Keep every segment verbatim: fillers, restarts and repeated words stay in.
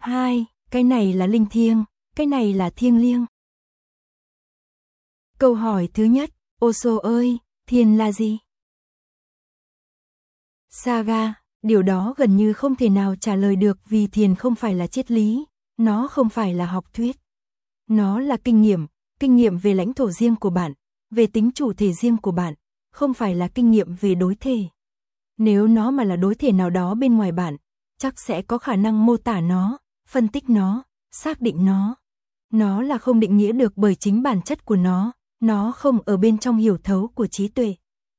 hai. Cái này là linh thiêng, cái này là thiêng liêng. Câu hỏi thứ nhất, Osho ơi, thiền là gì? Saga, điều đó gần như không thể nào trả lời được vì thiền không phải là triết lý, nó không phải là học thuyết. Nó là kinh nghiệm, kinh nghiệm về lãnh thổ riêng của bạn, về tính chủ thể riêng của bạn, không phải là kinh nghiệm về đối thể. Nếu nó mà là đối thể nào đó bên ngoài bạn, chắc sẽ có khả năng mô tả nó, phân tích nó, xác định nó. Nó là không định nghĩa được bởi chính bản chất của nó, nó không ở bên trong hiểu thấu của trí tuệ.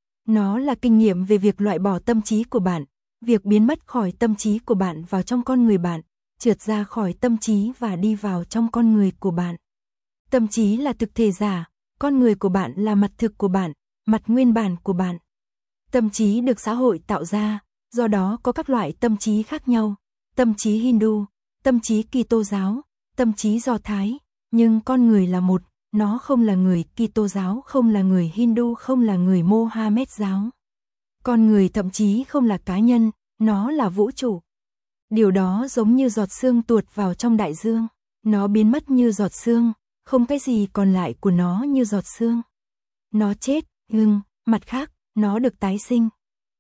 Nó là kinh nghiệm về việc loại bỏ tâm trí của bạn, việc biến mất khỏi tâm trí của bạn vào trong con người bạn, trượt ra khỏi tâm trí và đi vào trong con người của bạn. Tâm trí là thực thể giả, con người của bạn là mặt thực của bạn, mặt nguyên bản của bạn. Tâm trí được xã hội tạo ra, do đó có các loại tâm trí khác nhau, tâm trí Hindu, tâm trí Kitô giáo, tâm trí Do Thái, nhưng con người là một, nó không là người Kitô giáo, không là người Hindu, không là người Mohammed giáo. Con người thậm chí không là cá nhân, nó là vũ trụ. Điều đó giống như giọt sương tuột vào trong đại dương, nó biến mất như giọt sương, không cái gì còn lại của nó như giọt sương. Nó chết, nhưng, mặt khác, nó được tái sinh.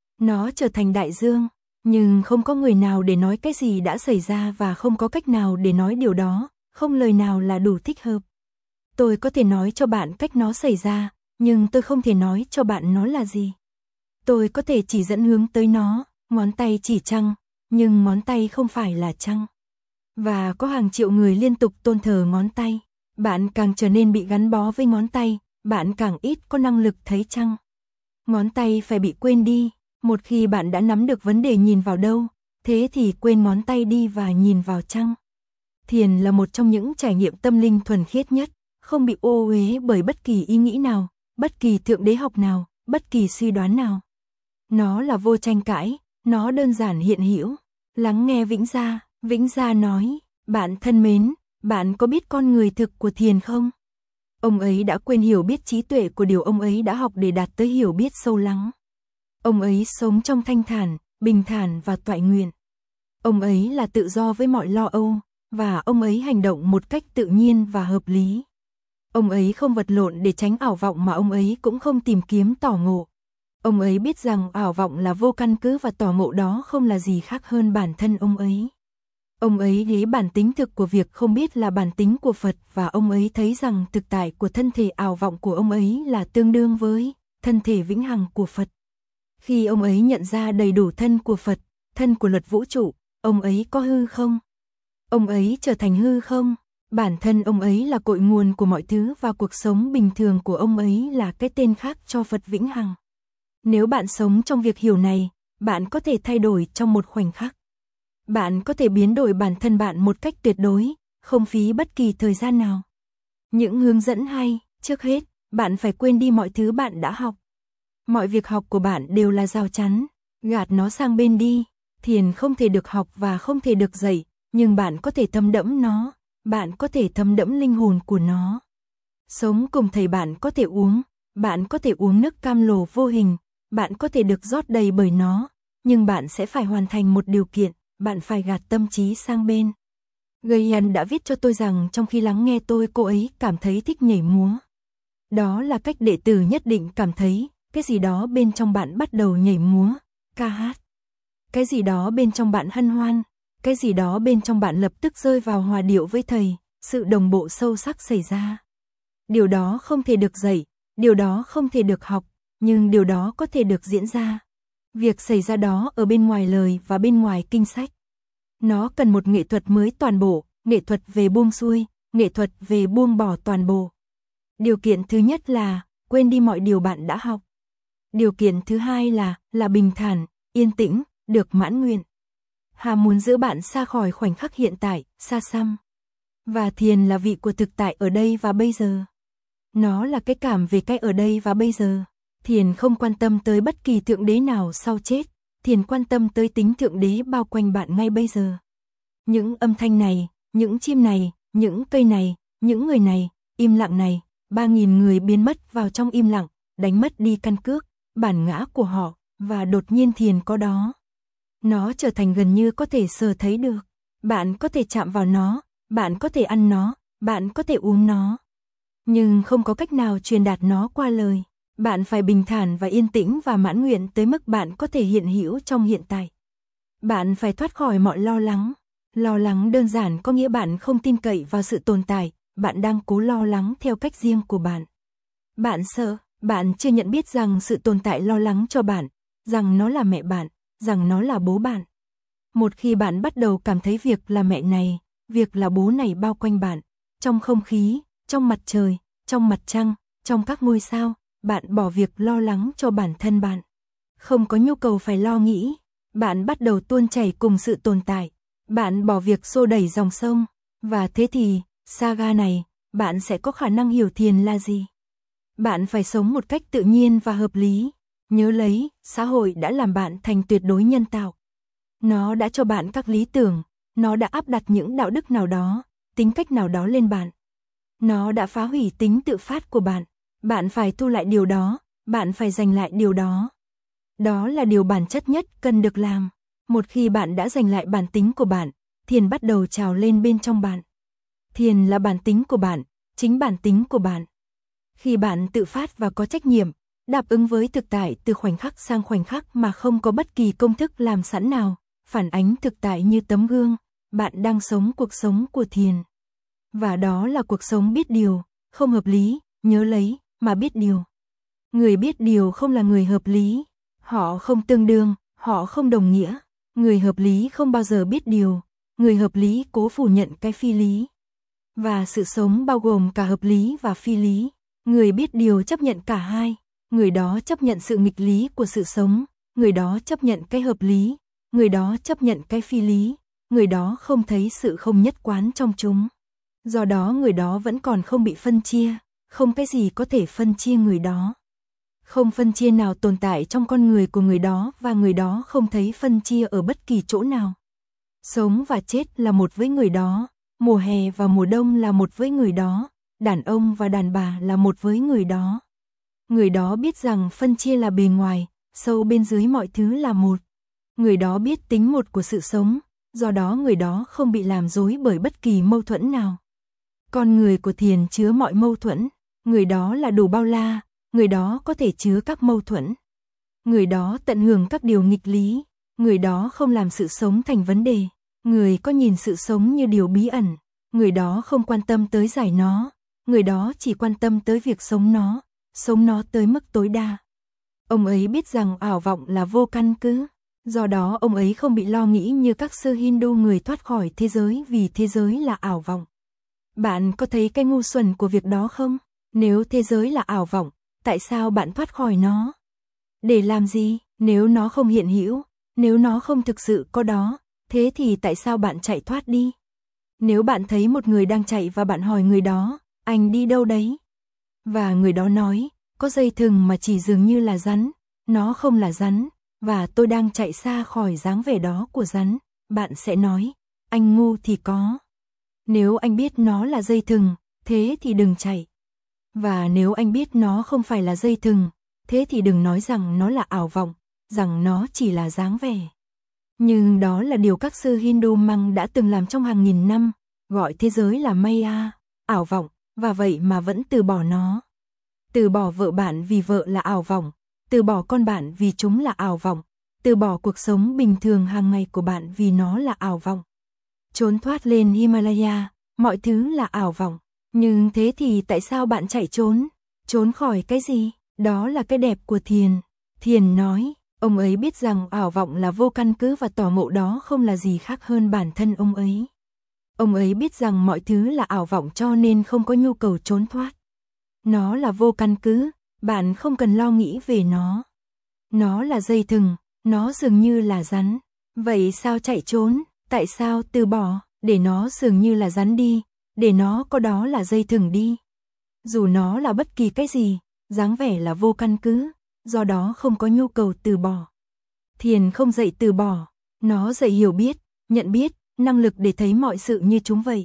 Nó trở thành đại dương, nhưng không có người nào để nói cái gì đã xảy ra và không có cách nào để nói điều đó, không lời nào là đủ thích hợp. Tôi có thể nói cho bạn cách nó xảy ra, nhưng tôi không thể nói cho bạn nó là gì. Tôi có thể chỉ dẫn hướng tới nó, ngón tay chỉ trăng, nhưng ngón tay không phải là trăng. Và có hàng triệu người liên tục tôn thờ ngón tay. Bạn càng trở nên bị gắn bó với ngón tay, bạn càng ít có năng lực thấy trăng. Ngón tay phải bị quên đi, một khi bạn đã nắm được vấn đề nhìn vào đâu, thế thì quên ngón tay đi và nhìn vào trăng. Thiền là một trong những trải nghiệm tâm linh thuần khiết nhất, không bị ô uế bởi bất kỳ ý nghĩ nào, bất kỳ thượng đế học nào, bất kỳ suy đoán nào. Nó là vô tranh cãi, nó đơn giản hiện hữu. Lắng nghe Vĩnh Gia, Vĩnh Gia nói, bạn thân mến, bạn có biết con người thực của thiền không? Ông ấy đã quên hiểu biết trí tuệ của điều ông ấy đã học để đạt tới hiểu biết sâu lắng. Ông ấy sống trong thanh thản, bình thản và toại nguyện. Ông ấy là tự do với mọi lo âu, và ông ấy hành động một cách tự nhiên và hợp lý. Ông ấy không vật lộn để tránh ảo vọng mà ông ấy cũng không tìm kiếm tỏ ngộ. Ông ấy biết rằng ảo vọng là vô căn cứ và tỏ ngộ đó không là gì khác hơn bản thân ông ấy. Ông ấy lấy bản tính thực của việc không biết là bản tính của Phật và ông ấy thấy rằng thực tại của thân thể ảo vọng của ông ấy là tương đương với thân thể vĩnh hằng của Phật. Khi ông ấy nhận ra đầy đủ thân của Phật, thân của luật vũ trụ, ông ấy có hư không? Ông ấy trở thành hư không? Bản thân ông ấy là cội nguồn của mọi thứ và cuộc sống bình thường của ông ấy là cái tên khác cho Phật vĩnh hằng. Nếu bạn sống trong việc hiểu này, bạn có thể thay đổi trong một khoảnh khắc. Bạn có thể biến đổi bản thân bạn một cách tuyệt đối, không phí bất kỳ thời gian nào. Những hướng dẫn hay, trước hết, bạn phải quên đi mọi thứ bạn đã học. Mọi việc học của bạn đều là rào chắn, gạt nó sang bên đi. Thiền không thể được học và không thể được dạy, nhưng bạn có thể thấm đẫm nó, bạn có thể thấm đẫm linh hồn của nó. Sống cùng thầy bạn có thể uống, bạn có thể uống nước cam lồ vô hình, bạn có thể được rót đầy bởi nó, nhưng bạn sẽ phải hoàn thành một điều kiện, bạn phải gạt tâm trí sang bên. Gaian đã viết cho tôi rằng trong khi lắng nghe tôi cô ấy cảm thấy thích nhảy múa. Đó là cách đệ tử nhất định cảm thấy, cái gì đó bên trong bạn bắt đầu nhảy múa, ca hát. Cái gì đó bên trong bạn hân hoan, cái gì đó bên trong bạn lập tức rơi vào hòa điệu với thầy, sự đồng bộ sâu sắc xảy ra. Điều đó không thể được dạy, điều đó không thể được học, nhưng điều đó có thể được diễn ra. Việc xảy ra đó ở bên ngoài lời và bên ngoài kinh sách. Nó cần một nghệ thuật mới toàn bộ, nghệ thuật về buông xuôi, nghệ thuật về buông bỏ toàn bộ. Điều kiện thứ nhất là quên đi mọi điều bạn đã học. Điều kiện thứ hai là là bình thản, yên tĩnh, được mãn nguyện. Hà muốn giữ bạn xa khỏi khoảnh khắc hiện tại, xa xăm. Và thiền là vị của thực tại ở đây và bây giờ. Nó là cái cảm về cái ở đây và bây giờ. Thiền không quan tâm tới bất kỳ thượng đế nào sau chết, thiền quan tâm tới tính thượng đế bao quanh bạn ngay bây giờ. Những âm thanh này, những chim này, những cây này, những người này, im lặng này, ba nghìn người biến mất vào trong im lặng, đánh mất đi căn cước, bản ngã của họ, và đột nhiên thiền có đó. Nó trở thành gần như có thể sờ thấy được. Bạn có thể chạm vào nó, bạn có thể ăn nó, bạn có thể uống nó. Nhưng không có cách nào truyền đạt nó qua lời. Bạn phải bình thản và yên tĩnh và mãn nguyện tới mức bạn có thể hiện hữu trong hiện tại. Bạn phải thoát khỏi mọi lo lắng. Lo lắng đơn giản có nghĩa bạn không tin cậy vào sự tồn tại, bạn đang cố lo lắng theo cách riêng của bạn. Bạn sợ, bạn chưa nhận biết rằng sự tồn tại lo lắng cho bạn, rằng nó là mẹ bạn, rằng nó là bố bạn. Một khi bạn bắt đầu cảm thấy việc là mẹ này, việc là bố này bao quanh bạn, trong không khí, trong mặt trời, trong mặt trăng, trong các ngôi sao, bạn bỏ việc lo lắng cho bản thân bạn. Không có nhu cầu phải lo nghĩ, bạn bắt đầu tuôn chảy cùng sự tồn tại. Bạn bỏ việc xô đẩy dòng sông, và thế thì, saga này, bạn sẽ có khả năng hiểu thiền là gì. Bạn phải sống một cách tự nhiên và hợp lý. Nhớ lấy, xã hội đã làm bạn thành tuyệt đối nhân tạo. Nó đã cho bạn các lý tưởng, nó đã áp đặt những đạo đức nào đó, tính cách nào đó lên bạn. Nó đã phá hủy tính tự phát của bạn. Bạn phải thu lại điều đó, bạn phải giành lại điều đó. Đó là điều bản chất nhất cần được làm. Một khi bạn đã giành lại bản tính của bạn, thiền bắt đầu trào lên bên trong bạn. Thiền là bản tính của bạn, chính bản tính của bạn. Khi bạn tự phát và có trách nhiệm, đáp ứng với thực tại từ khoảnh khắc sang khoảnh khắc mà không có bất kỳ công thức làm sẵn nào, phản ánh thực tại như tấm gương, bạn đang sống cuộc sống của thiền. Và đó là cuộc sống biết điều, không hợp lý, nhớ lấy, mà biết điều. Người biết điều không là người hợp lý, họ không tương đương, họ không đồng nghĩa. Người hợp lý không bao giờ biết điều, người hợp lý cố phủ nhận cái phi lý. Và sự sống bao gồm cả hợp lý và phi lý. Người biết điều chấp nhận cả hai, người đó chấp nhận sự nghịch lý của sự sống, người đó chấp nhận cái hợp lý, người đó chấp nhận cái phi lý, người đó không thấy sự không nhất quán trong chúng. Do đó người đó vẫn còn không bị phân chia, không cái gì có thể phân chia người đó. Không phân chia nào tồn tại trong con người của người đó và người đó không thấy phân chia ở bất kỳ chỗ nào. Sống và chết là một với người đó, mùa hè và mùa đông là một với người đó, đàn ông và đàn bà là một với người đó. Người đó biết rằng phân chia là bề ngoài, sâu bên dưới mọi thứ là một. Người đó biết tính một của sự sống, do đó người đó không bị làm rối bởi bất kỳ mâu thuẫn nào. Con người của thiền chứa mọi mâu thuẫn, người đó là đủ bao la, người đó có thể chứa các mâu thuẫn. Người đó tận hưởng các điều nghịch lý, người đó không làm sự sống thành vấn đề, người có nhìn sự sống như điều bí ẩn, người đó không quan tâm tới giải nó, người đó chỉ quan tâm tới việc sống nó, sống nó tới mức tối đa. Ông ấy biết rằng ảo vọng là vô căn cứ, do đó ông ấy không bị lo nghĩ như các sư Hindu người thoát khỏi thế giới vì thế giới là ảo vọng. Bạn có thấy cái ngu xuẩn của việc đó không? Nếu thế giới là ảo vọng, tại sao bạn thoát khỏi nó? Để làm gì? Nếu nó không hiện hữu, nếu nó không thực sự có đó, thế thì tại sao bạn chạy thoát đi? Nếu bạn thấy một người đang chạy và bạn hỏi người đó, anh đi đâu đấy? Và người đó nói, có dây thừng mà chỉ dường như là rắn, nó không là rắn, và tôi đang chạy xa khỏi dáng vẻ đó của rắn, bạn sẽ nói, anh ngu thì có. Nếu anh biết nó là dây thừng, thế thì đừng chạy. Và nếu anh biết nó không phải là dây thừng, thế thì đừng nói rằng nó là ảo vọng, rằng nó chỉ là dáng vẻ. Nhưng đó là điều các sư Hindu Măng đã từng làm trong hàng nghìn năm, gọi thế giới là Maya, ảo vọng, và vậy mà vẫn từ bỏ nó. Từ bỏ vợ bạn vì vợ là ảo vọng, từ bỏ con bạn vì chúng là ảo vọng, từ bỏ cuộc sống bình thường hàng ngày của bạn vì nó là ảo vọng. Trốn thoát lên Himalaya, mọi thứ là ảo vọng. Nhưng thế thì tại sao bạn chạy trốn? Trốn khỏi cái gì? Đó là cái đẹp của thiền. Thiền nói, ông ấy biết rằng ảo vọng là vô căn cứ và tỏ ngộ đó không là gì khác hơn bản thân ông ấy. Ông ấy biết rằng mọi thứ là ảo vọng cho nên không có nhu cầu trốn thoát. Nó là vô căn cứ, bạn không cần lo nghĩ về nó. Nó là dây thừng, nó dường như là rắn. Vậy sao chạy trốn? Tại sao từ bỏ? Để nó dường như là rắn đi, để nó có đó là dây thừng đi. Dù nó là bất kỳ cái gì, dáng vẻ là vô căn cứ, do đó không có nhu cầu từ bỏ. Thiền không dạy từ bỏ, nó dạy hiểu biết, nhận biết, năng lực để thấy mọi sự như chúng vậy.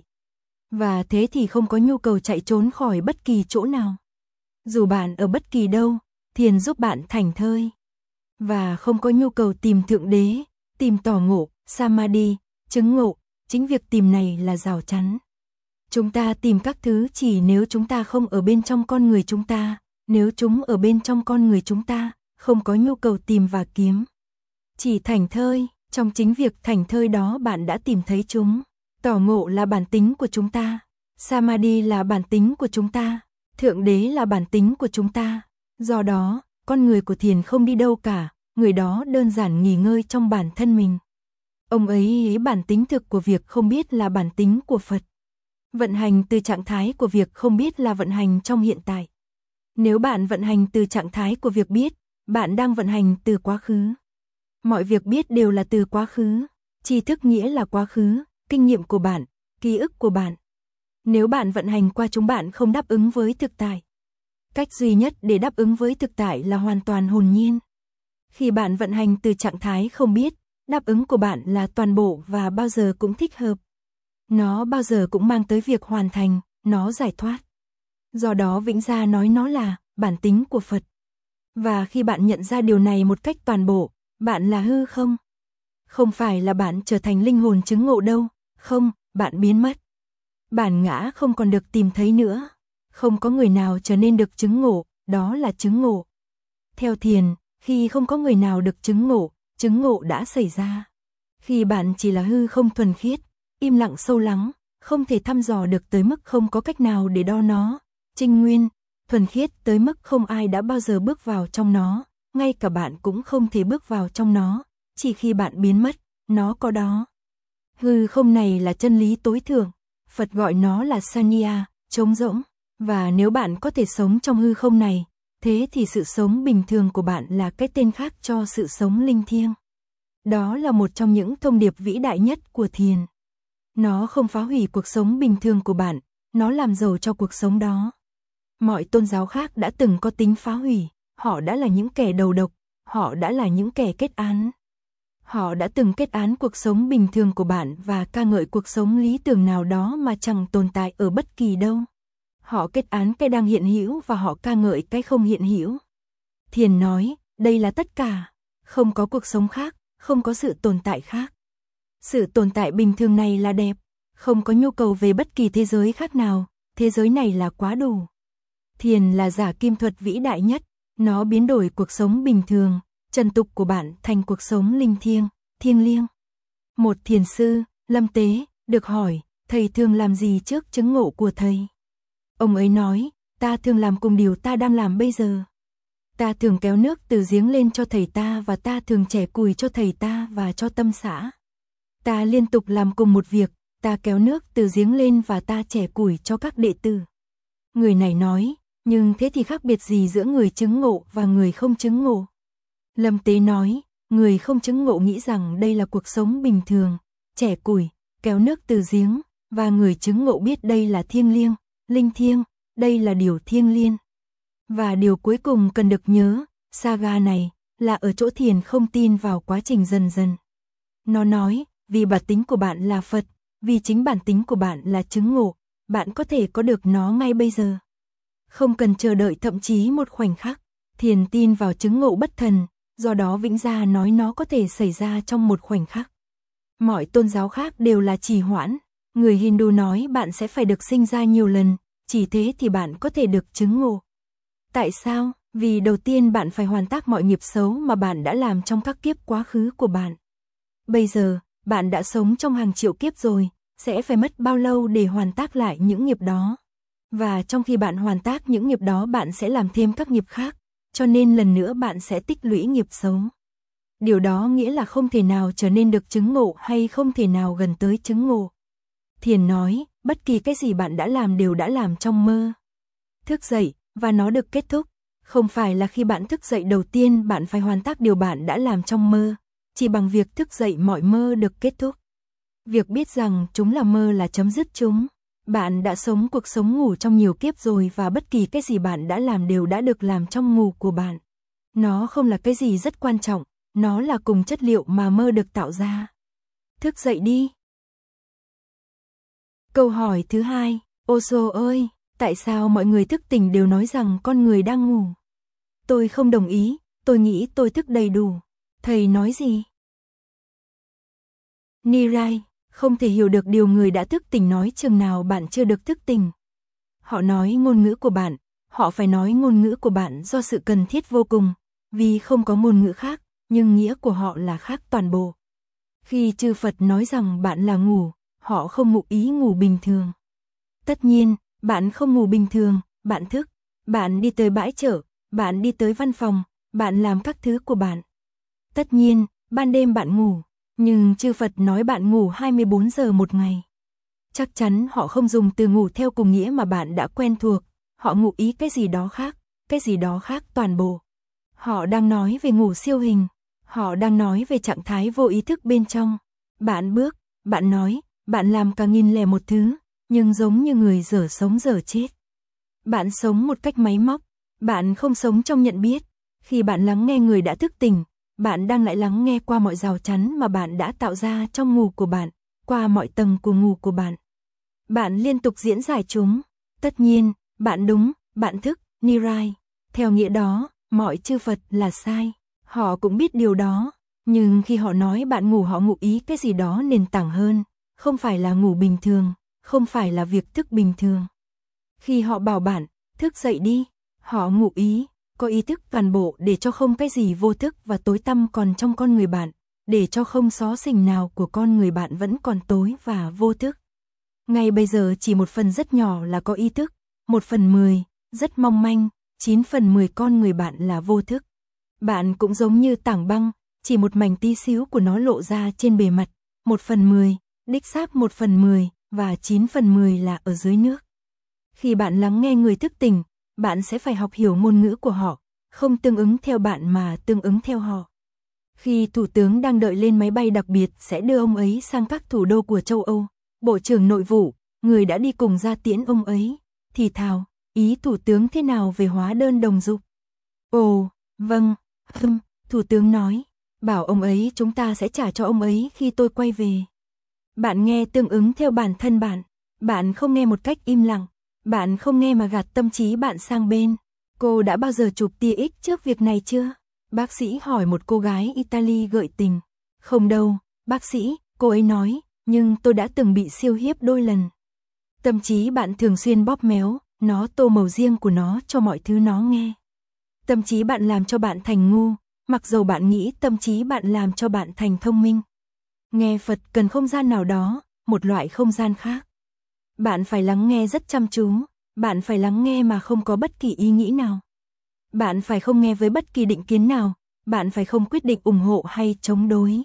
Và thế thì không có nhu cầu chạy trốn khỏi bất kỳ chỗ nào. Dù bạn ở bất kỳ đâu, thiền giúp bạn thành thơi. Và không có nhu cầu tìm thượng đế, tìm tỏ ngộ, samadhi, chứng ngộ, chính việc tìm này là rào chắn. Chúng ta tìm các thứ chỉ nếu chúng ta không ở bên trong con người chúng ta, nếu chúng ở bên trong con người chúng ta, không có nhu cầu tìm và kiếm. Chỉ thảnh thơi, trong chính việc thảnh thơi đó bạn đã tìm thấy chúng. Tỏ ngộ là bản tính của chúng ta, Samadhi là bản tính của chúng ta, Thượng Đế là bản tính của chúng ta. Do đó, con người của thiền không đi đâu cả, người đó đơn giản nghỉ ngơi trong bản thân mình. Ông ấy ấy bản tính thực của việc không biết là bản tính của Phật. Vận hành từ trạng thái của việc không biết là vận hành trong hiện tại. Nếu bạn vận hành từ trạng thái của việc biết, bạn đang vận hành từ quá khứ. Mọi việc biết đều là từ quá khứ, tri thức nghĩa là quá khứ, kinh nghiệm của bạn, ký ức của bạn. Nếu bạn vận hành qua chúng bạn không đáp ứng với thực tại. Cách duy nhất để đáp ứng với thực tại là hoàn toàn hồn nhiên. Khi bạn vận hành từ trạng thái không biết, đáp ứng của bạn là toàn bộ và bao giờ cũng thích hợp. Nó bao giờ cũng mang tới việc hoàn thành, nó giải thoát. Do đó Vĩnh Gia nói nó là bản tính của Phật. Và khi bạn nhận ra điều này một cách toàn bộ, bạn là hư không. Không phải là bạn trở thành linh hồn chứng ngộ đâu, không, bạn biến mất. Bản ngã không còn được tìm thấy nữa. Không có người nào trở nên được chứng ngộ, đó là chứng ngộ. Theo thiền, khi không có người nào được chứng ngộ, chứng ngộ đã xảy ra. Khi bạn chỉ là hư không thuần khiết, im lặng sâu lắng, không thể thăm dò được tới mức không có cách nào để đo nó, trinh nguyên, thuần khiết tới mức không ai đã bao giờ bước vào trong nó, ngay cả bạn cũng không thể bước vào trong nó, chỉ khi bạn biến mất, nó có đó. Hư không này là chân lý tối thượng, Phật gọi nó là Sanya, trống rỗng, và nếu bạn có thể sống trong hư không này, thế thì sự sống bình thường của bạn là cái tên khác cho sự sống linh thiêng. Đó là một trong những thông điệp vĩ đại nhất của thiền. Nó không phá hủy cuộc sống bình thường của bạn, nó làm giàu cho cuộc sống đó. Mọi tôn giáo khác đã từng có tính phá hủy, họ đã là những kẻ đầu độc, họ đã là những kẻ kết án. Họ đã từng kết án cuộc sống bình thường của bạn và ca ngợi cuộc sống lý tưởng nào đó mà chẳng tồn tại ở bất kỳ đâu. Họ kết án cái đang hiện hữu và họ ca ngợi cái không hiện hữu. Thiền nói, đây là tất cả, không có cuộc sống khác, không có sự tồn tại khác. Sự tồn tại bình thường này là đẹp, không có nhu cầu về bất kỳ thế giới khác nào, thế giới này là quá đủ. Thiền là giả kim thuật vĩ đại nhất, nó biến đổi cuộc sống bình thường, trần tục của bạn thành cuộc sống linh thiêng, thiêng liêng. Một thiền sư, Lâm Tế, được hỏi, thầy thường làm gì trước chứng ngộ của thầy? Ông ấy nói, ta thường làm cùng điều ta đang làm bây giờ. Ta thường kéo nước từ giếng lên cho thầy ta và ta thường chẻ củi cho thầy ta và cho tâm xã. Ta liên tục làm cùng một việc, ta kéo nước từ giếng lên và ta chẻ củi cho các đệ tử. Người này nói, nhưng thế thì khác biệt gì giữa người chứng ngộ và người không chứng ngộ? Lâm Tế nói, người không chứng ngộ nghĩ rằng đây là cuộc sống bình thường, chẻ củi, kéo nước từ giếng, và người chứng ngộ biết đây là thiêng liêng, linh thiêng, đây là điều thiêng liêng. Và điều cuối cùng cần được nhớ, saga này, là ở chỗ thiền không tin vào quá trình dần dần. Nó nói, vì bản tính của bạn là Phật, vì chính bản tính của bạn là chứng ngộ, bạn có thể có được nó ngay bây giờ. Không cần chờ đợi thậm chí một khoảnh khắc, thiền tin vào chứng ngộ bất thần, do đó Vĩnh Gia nói nó có thể xảy ra trong một khoảnh khắc. Mọi tôn giáo khác đều là trì hoãn, người Hindu nói bạn sẽ phải được sinh ra nhiều lần, chỉ thế thì bạn có thể được chứng ngộ. Tại sao? Vì đầu tiên bạn phải hoàn tác mọi nghiệp xấu mà bạn đã làm trong các kiếp quá khứ của bạn. Bây giờ, bạn đã sống trong hàng triệu kiếp rồi, sẽ phải mất bao lâu để hoàn tác lại những nghiệp đó. Và trong khi bạn hoàn tác những nghiệp đó bạn sẽ làm thêm các nghiệp khác, cho nên lần nữa bạn sẽ tích lũy nghiệp xấu. Điều đó nghĩa là không thể nào trở nên được chứng ngộ hay không thể nào gần tới chứng ngộ. Thiền nói, bất kỳ cái gì bạn đã làm đều đã làm trong mơ. Thức dậy, và nó được kết thúc. Không phải là khi bạn thức dậy đầu tiên bạn phải hoàn tác điều bạn đã làm trong mơ, chỉ bằng việc thức dậy mọi mơ được kết thúc. Việc biết rằng chúng là mơ là chấm dứt chúng. Bạn đã sống cuộc sống ngủ trong nhiều kiếp rồi và bất kỳ cái gì bạn đã làm đều đã được làm trong ngủ của bạn. Nó không là cái gì rất quan trọng, nó là cùng chất liệu mà mơ được tạo ra. Thức dậy đi. Câu hỏi thứ hai, Osho ơi, tại sao mọi người thức tỉnh đều nói rằng con người đang ngủ? Tôi không đồng ý, tôi nghĩ tôi thức đầy đủ. Thầy nói gì? Nirai, không thể hiểu được điều người đã thức tỉnh nói chừng nào bạn chưa được thức tỉnh. Họ nói ngôn ngữ của bạn, họ phải nói ngôn ngữ của bạn do sự cần thiết vô cùng, vì không có ngôn ngữ khác, nhưng nghĩa của họ là khác toàn bộ. Khi chư Phật nói rằng bạn là ngủ, họ không ngụ ý ngủ bình thường. Tất nhiên, bạn không ngủ bình thường, bạn thức, bạn đi tới bãi chợ, bạn đi tới văn phòng, bạn làm các thứ của bạn. Tất nhiên, ban đêm bạn ngủ, nhưng chư Phật nói bạn ngủ hai mươi bốn giờ một ngày. Chắc chắn họ không dùng từ ngủ theo cùng nghĩa mà bạn đã quen thuộc, họ ngụ ý cái gì đó khác, cái gì đó khác toàn bộ. Họ đang nói về ngủ siêu hình, họ đang nói về trạng thái vô ý thức bên trong. Bạn bước, bạn nói, bạn làm cả nghìn lẻ một thứ, nhưng giống như người dở sống dở chết. Bạn sống một cách máy móc, bạn không sống trong nhận biết. Khi bạn lắng nghe người đã thức tỉnh, bạn đang lại lắng nghe qua mọi rào chắn mà bạn đã tạo ra trong ngủ của bạn, qua mọi tầng của ngủ của bạn. Bạn liên tục diễn giải chúng. Tất nhiên, bạn đúng, bạn thức, Nirai. Theo nghĩa đó, mọi chư Phật là sai. Họ cũng biết điều đó. Nhưng khi họ nói bạn ngủ họ ngụ ý cái gì đó nền tảng hơn. Không phải là ngủ bình thường, không phải là việc thức bình thường. Khi họ bảo bạn, thức dậy đi, họ ngụ ý, có ý thức toàn bộ để cho không cái gì vô thức và tối tăm còn trong con người bạn, để cho không xó xỉnh nào của con người bạn vẫn còn tối và vô thức. Ngay bây giờ chỉ một phần rất nhỏ là có ý thức, một phần mười, rất mong manh, chín phần mười con người bạn là vô thức. Bạn cũng giống như tảng băng, chỉ một mảnh tí xíu của nó lộ ra trên bề mặt, một phần mười, đích xác một phần mười, và chín phần mười là ở dưới nước. Khi bạn lắng nghe người thức tỉnh, bạn sẽ phải học hiểu ngôn ngữ của họ, không tương ứng theo bạn mà tương ứng theo họ. Khi thủ tướng đang đợi lên máy bay đặc biệt sẽ đưa ông ấy sang các thủ đô của châu Âu, Bộ trưởng Nội vụ, người đã đi cùng ra tiễn ông ấy, thì thào, ý thủ tướng thế nào về hóa đơn đồng dục? Ồ, vâng, hừm, thủ tướng nói, bảo ông ấy chúng ta sẽ trả cho ông ấy khi tôi quay về. Bạn nghe tương ứng theo bản thân bạn, bạn không nghe một cách im lặng, bạn không nghe mà gạt tâm trí bạn sang bên. Cô đã bao giờ chụp tia X trước việc này chưa? Bác sĩ hỏi một cô gái Italy gợi tình. Không đâu, bác sĩ, cô ấy nói, nhưng tôi đã từng bị siêu hiếp đôi lần. Tâm trí bạn thường xuyên bóp méo, nó tô màu riêng của nó cho mọi thứ nó nghe. Tâm trí bạn làm cho bạn thành ngu, mặc dầu bạn nghĩ tâm trí bạn làm cho bạn thành thông minh. Nghe Phật cần không gian nào đó, một loại không gian khác. Bạn phải lắng nghe rất chăm chú, bạn phải lắng nghe mà không có bất kỳ ý nghĩ nào. Bạn phải không nghe với bất kỳ định kiến nào, bạn phải không quyết định ủng hộ hay chống đối.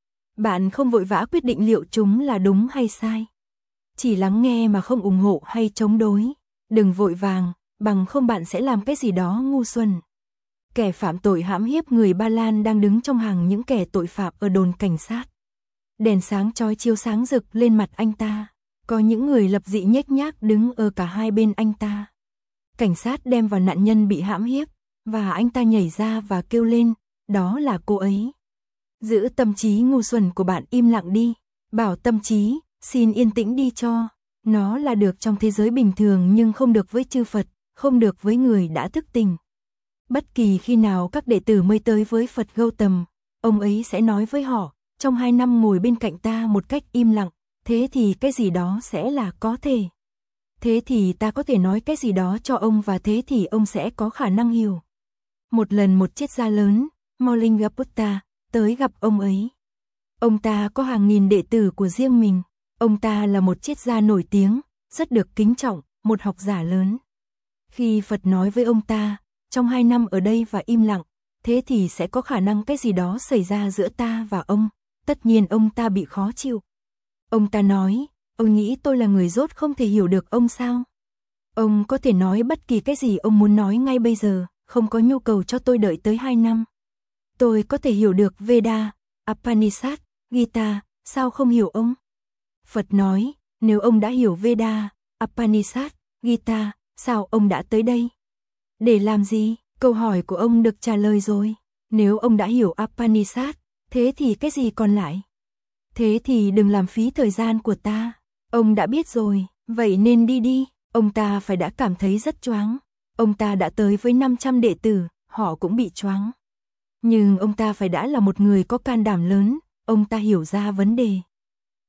Bạn không vội vã quyết định liệu chúng là đúng hay sai. Chỉ lắng nghe mà không ủng hộ hay chống đối. Đừng vội vàng, bằng không bạn sẽ làm cái gì đó ngu xuẩn. Kẻ phạm tội hãm hiếp người Ba Lan đang đứng trong hàng những kẻ tội phạm ở đồn cảnh sát. Đèn sáng chói chiếu sáng rực lên mặt anh ta. Có những người lập dị nhếch nhác đứng ở cả hai bên anh ta. Cảnh sát đem vào nạn nhân bị hãm hiếp, và anh ta nhảy ra và kêu lên, đó là cô ấy. Giữ tâm trí ngu xuẩn của bạn im lặng đi, bảo tâm trí, xin yên tĩnh đi cho. Nó là được trong thế giới bình thường nhưng không được với chư Phật, không được với người đã thức tỉnh. Bất kỳ khi nào các đệ tử mới tới với Phật Gautam, ông ấy sẽ nói với họ, trong hai năm ngồi bên cạnh ta một cách im lặng, thế thì cái gì đó sẽ là có thể. Thế thì ta có thể nói cái gì đó cho ông và thế thì ông sẽ có khả năng hiểu. Một lần một triết gia lớn, Maulingaputta, tới gặp ông ấy. Ông ta có hàng nghìn đệ tử của riêng mình. Ông ta là một triết gia nổi tiếng, rất được kính trọng, một học giả lớn. Khi Phật nói với ông ta, trong hai năm ở đây và im lặng, thế thì sẽ có khả năng cái gì đó xảy ra giữa ta và ông. Tất nhiên ông ta bị khó chịu. Ông ta nói, ông nghĩ tôi là người dốt không thể hiểu được ông sao? Ông có thể nói bất kỳ cái gì ông muốn nói ngay bây giờ, không có nhu cầu cho tôi đợi tới hai năm. Tôi có thể hiểu được Veda, Upanishad, Gita, sao không hiểu ông? Phật nói, nếu ông đã hiểu Veda, Upanishad, Gita, sao ông đã tới đây? Để làm gì? Câu hỏi của ông được trả lời rồi. Nếu ông đã hiểu Upanishad, thế thì cái gì còn lại? Thế thì đừng làm phí thời gian của ta. Ông đã biết rồi, vậy nên đi đi. Ông ta phải đã cảm thấy rất choáng. Ông ta đã tới với năm trăm đệ tử, họ cũng bị choáng. Nhưng ông ta phải đã là một người có can đảm lớn, ông ta hiểu ra vấn đề.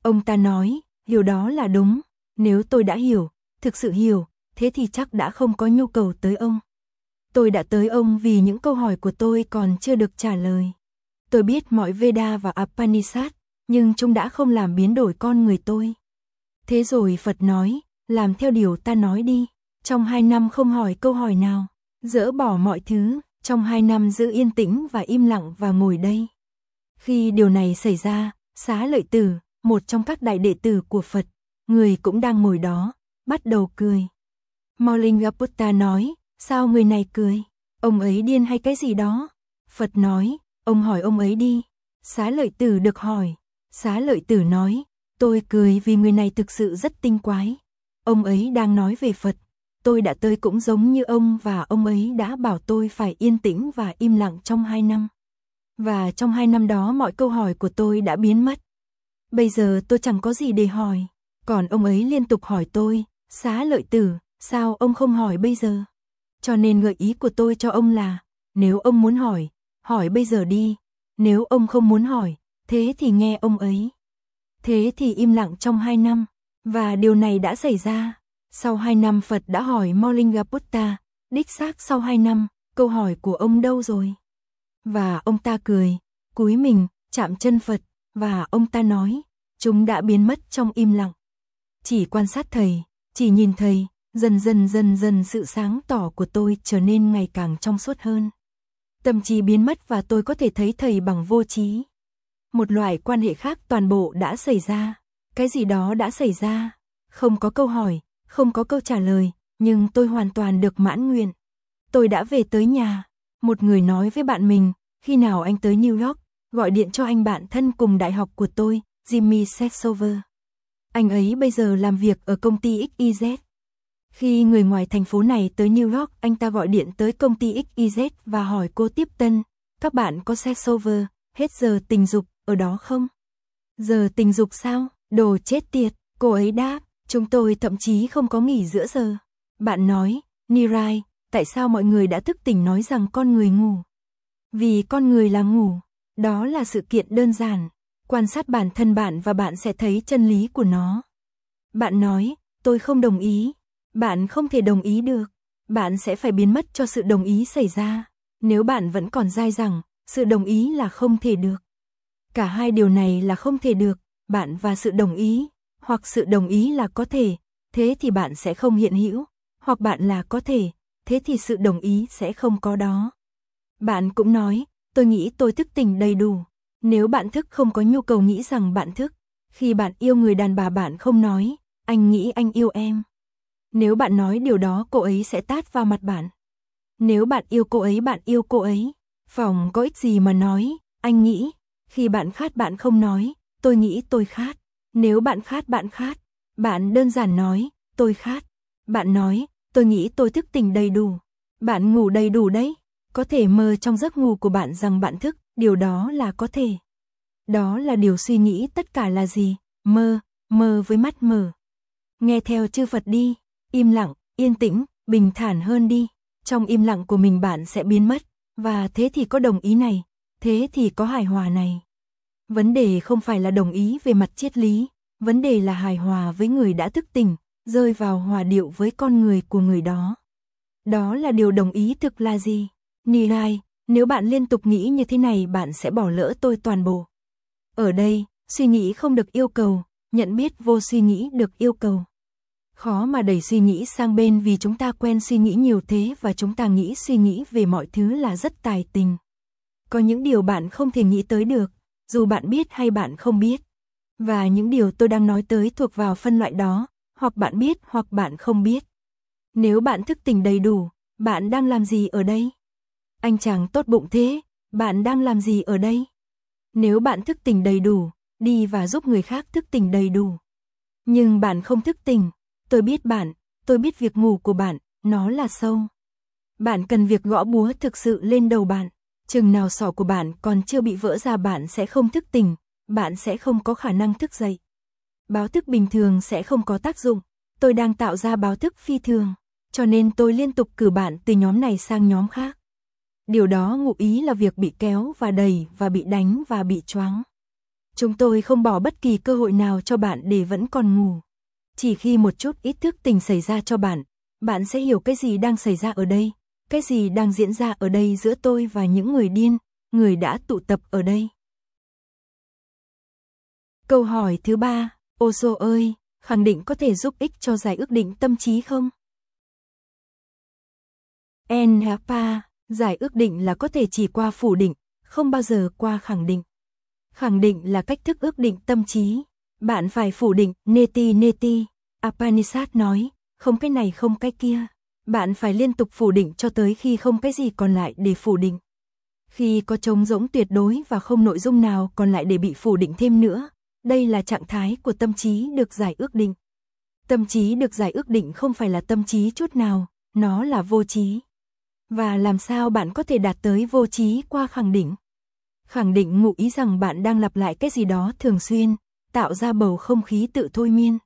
Ông ta nói, hiểu đó là đúng, nếu tôi đã hiểu, thực sự hiểu, thế thì chắc đã không có nhu cầu tới ông. Tôi đã tới ông vì những câu hỏi của tôi còn chưa được trả lời. Tôi biết mọi Veda và Upanishad, nhưng chúng đã không làm biến đổi con người tôi. Thế rồi Phật nói, làm theo điều ta nói đi. Trong hai năm không hỏi câu hỏi nào, dỡ bỏ mọi thứ, trong hai năm giữ yên tĩnh và im lặng và ngồi đây. Khi điều này xảy ra, Xá Lợi Tử, một trong các đại đệ tử của Phật, người cũng đang ngồi đó, bắt đầu cười. Maulingaputta nói, sao người này cười? Ông ấy điên hay cái gì đó? Phật nói, ông hỏi ông ấy đi. Xá Lợi Tử được hỏi. Xá Lợi Tử nói, tôi cười vì người này thực sự rất tinh quái. Ông ấy đang nói về Phật. Tôi đã tới cũng giống như ông và ông ấy đã bảo tôi phải yên tĩnh và im lặng trong hai năm. Và trong hai năm đó mọi câu hỏi của tôi đã biến mất. Bây giờ tôi chẳng có gì để hỏi. Còn ông ấy liên tục hỏi tôi, Xá Lợi Tử, sao ông không hỏi bây giờ? Cho nên gợi ý của tôi cho ông là, nếu ông muốn hỏi, hỏi bây giờ đi. Nếu ông không muốn hỏi, thế thì nghe ông ấy. Thế thì im lặng trong hai năm. Và điều này đã xảy ra. Sau hai năm Phật đã hỏi Maulingaputta, đích xác sau hai năm, câu hỏi của ông đâu rồi? Và ông ta cười, cúi mình, chạm chân Phật, và ông ta nói, chúng đã biến mất trong im lặng. Chỉ quan sát thầy, chỉ nhìn thầy, dần dần dần dần sự sáng tỏ của tôi trở nên ngày càng trong suốt hơn. Tâm trí biến mất và tôi có thể thấy thầy bằng vô trí. Một loại quan hệ khác toàn bộ đã xảy ra. Cái gì đó đã xảy ra. Không có câu hỏi, không có câu trả lời, nhưng tôi hoàn toàn được mãn nguyện. Tôi đã về tới nhà. Một người nói với bạn mình, khi nào anh tới New York, gọi điện cho anh bạn thân cùng đại học của tôi, Jimmy Sexover. Anh ấy bây giờ làm việc ở công ty ích i dét. Khi người ngoài thành phố này tới New York, anh ta gọi điện tới công ty ích i dét và hỏi cô tiếp tân, các bạn có Sexover, hết giờ tình dục, ở đó không? Giờ tình dục sao? Đồ chết tiệt, cô ấy đáp, chúng tôi thậm chí không có nghỉ giữa giờ. Bạn nói, Nirai, tại sao mọi người đã thức tỉnh nói rằng con người ngủ? Vì con người là ngủ, đó là sự kiện đơn giản. Quan sát bản thân bạn và bạn sẽ thấy chân lý của nó. Bạn nói, tôi không đồng ý. Bạn không thể đồng ý được. Bạn sẽ phải biến mất cho sự đồng ý xảy ra. Nếu bạn vẫn còn dai dẳng, sự đồng ý là không thể được. Cả hai điều này là không thể được, bạn và sự đồng ý, hoặc sự đồng ý là có thể, thế thì bạn sẽ không hiện hữu, hoặc bạn là có thể, thế thì sự đồng ý sẽ không có đó. Bạn cũng nói, tôi nghĩ tôi thức tỉnh đầy đủ. Nếu bạn thức không có nhu cầu nghĩ rằng bạn thức, khi bạn yêu người đàn bà bạn không nói, anh nghĩ anh yêu em. Nếu bạn nói điều đó cô ấy sẽ tát vào mặt bạn. Nếu bạn yêu cô ấy bạn yêu cô ấy. Phòng có ích gì mà nói, anh nghĩ. Khi bạn khát bạn không nói, tôi nghĩ tôi khát. Nếu bạn khát bạn khát. Bạn đơn giản nói, tôi khát. Bạn nói, tôi nghĩ tôi thức tỉnh đầy đủ. Bạn ngủ đầy đủ đấy. Có thể mơ trong giấc ngủ của bạn rằng bạn thức, điều đó là có thể. Đó là điều suy nghĩ tất cả là gì? Mơ, mơ với mắt mở. Nghe theo chư Phật đi, im lặng, yên tĩnh, bình thản hơn đi. Trong im lặng của mình bạn sẽ biến mất, và thế thì có đồng ý này, thế thì có hài hòa này. Vấn đề không phải là đồng ý về mặt triết lý, vấn đề là hài hòa với người đã thức tỉnh, rơi vào hòa điệu với con người của người đó. Đó là điều đồng ý thực là gì? Nirai, nếu bạn liên tục nghĩ như thế này bạn sẽ bỏ lỡ tôi toàn bộ. Ở đây, suy nghĩ không được yêu cầu, nhận biết vô suy nghĩ được yêu cầu. Khó mà đẩy suy nghĩ sang bên vì chúng ta quen suy nghĩ nhiều thế và chúng ta nghĩ suy nghĩ về mọi thứ là rất tài tình. Có những điều bạn không thể nghĩ tới được, dù bạn biết hay bạn không biết. Và những điều tôi đang nói tới thuộc vào phân loại đó, hoặc bạn biết hoặc bạn không biết. Nếu bạn thức tỉnh đầy đủ, bạn đang làm gì ở đây? Anh chàng tốt bụng thế, bạn đang làm gì ở đây? Nếu bạn thức tỉnh đầy đủ, đi và giúp người khác thức tỉnh đầy đủ. Nhưng bạn không thức tỉnh, tôi biết bạn, tôi biết việc ngủ của bạn, nó là sâu. Bạn cần việc gõ búa thực sự lên đầu bạn. Chừng nào sọ của bạn còn chưa bị vỡ ra bạn sẽ không thức tỉnh, bạn sẽ không có khả năng thức dậy. Báo thức bình thường sẽ không có tác dụng, tôi đang tạo ra báo thức phi thường, cho nên tôi liên tục cử bạn từ nhóm này sang nhóm khác. Điều đó ngụ ý là việc bị kéo và đẩy và bị đánh và bị choáng. Chúng tôi không bỏ bất kỳ cơ hội nào cho bạn để vẫn còn ngủ. Chỉ khi một chút ít thức tỉnh xảy ra cho bạn, bạn sẽ hiểu cái gì đang xảy ra ở đây, cái gì đang diễn ra ở đây giữa tôi và những người điên, người đã tụ tập ở đây. Câu hỏi thứ ba, Osho ơi, khẳng định có thể giúp ích cho giải ước định tâm trí không? en hát pê, giải ước định là có thể chỉ qua phủ định, không bao giờ qua khẳng định. Khẳng định là cách thức ước định tâm trí. Bạn phải phủ định, neti neti, Upanishad nói, không cái này không cái kia. Bạn phải liên tục phủ định cho tới khi không cái gì còn lại để phủ định. Khi có trống rỗng tuyệt đối và không nội dung nào còn lại để bị phủ định thêm nữa, đây là trạng thái của tâm trí được giải ước định. Tâm trí được giải ước định không phải là tâm trí chút nào, nó là vô trí. Và làm sao bạn có thể đạt tới vô trí qua khẳng định? Khẳng định ngụ ý rằng bạn đang lặp lại cái gì đó thường xuyên, tạo ra bầu không khí tự thôi miên.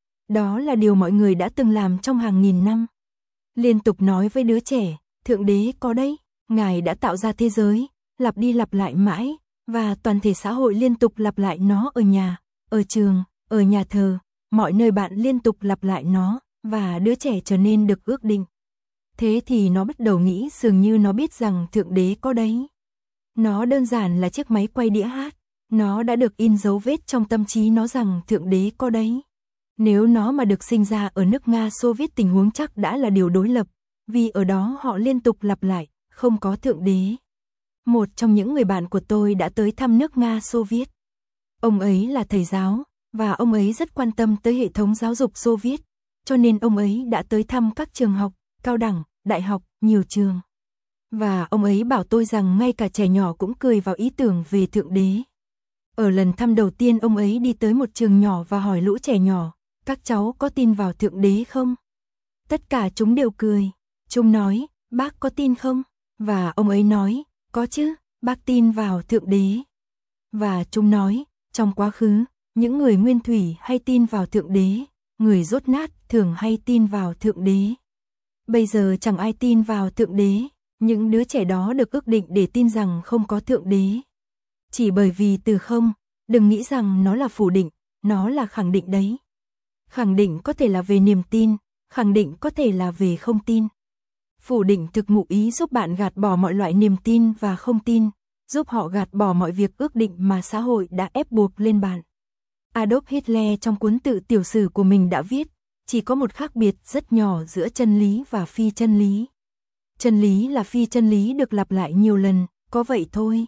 Đó là điều mọi người đã từng làm trong hàng nghìn năm. Liên tục nói với đứa trẻ, Thượng Đế có đấy, Ngài đã tạo ra thế giới, lặp đi lặp lại mãi, và toàn thể xã hội liên tục lặp lại nó ở nhà, ở trường, ở nhà thờ, mọi nơi bạn liên tục lặp lại nó, và đứa trẻ trở nên được ước định. Thế thì nó bắt đầu nghĩ dường như nó biết rằng Thượng Đế có đấy. Nó đơn giản là chiếc máy quay đĩa hát, nó đã được in dấu vết trong tâm trí nó rằng Thượng Đế có đấy. Nếu nó mà được sinh ra ở nước Nga Xô Viết tình huống chắc đã là điều đối lập, vì ở đó họ liên tục lặp lại, không có Thượng Đế. Một trong những người bạn của tôi đã tới thăm nước Nga Xô Viết. Ông ấy là thầy giáo, và ông ấy rất quan tâm tới hệ thống giáo dục Xô Viết, cho nên ông ấy đã tới thăm các trường học, cao đẳng, đại học, nhiều trường. Và ông ấy bảo tôi rằng ngay cả trẻ nhỏ cũng cười vào ý tưởng về Thượng Đế. Ở lần thăm đầu tiên ông ấy đi tới một trường nhỏ và hỏi lũ trẻ nhỏ, các cháu có tin vào Thượng Đế không? Tất cả chúng đều cười. Chúng nói, bác có tin không? Và ông ấy nói, có chứ, bác tin vào Thượng Đế. Và chúng nói, trong quá khứ, những người nguyên thủy hay tin vào Thượng Đế, người dốt nát thường hay tin vào Thượng Đế. Bây giờ chẳng ai tin vào Thượng Đế, những đứa trẻ đó được ước định để tin rằng không có Thượng Đế. Chỉ bởi vì từ không, đừng nghĩ rằng nó là phủ định, nó là khẳng định đấy. Khẳng định có thể là về niềm tin, khẳng định có thể là về không tin. Phủ định thực ngụ ý giúp bạn gạt bỏ mọi loại niềm tin và không tin, giúp họ gạt bỏ mọi việc ước định mà xã hội đã ép buộc lên bạn. Adolf Hitler trong cuốn tự tiểu sử của mình đã viết, chỉ có một khác biệt rất nhỏ giữa chân lý và phi chân lý. Chân lý là phi chân lý được lặp lại nhiều lần, có vậy thôi.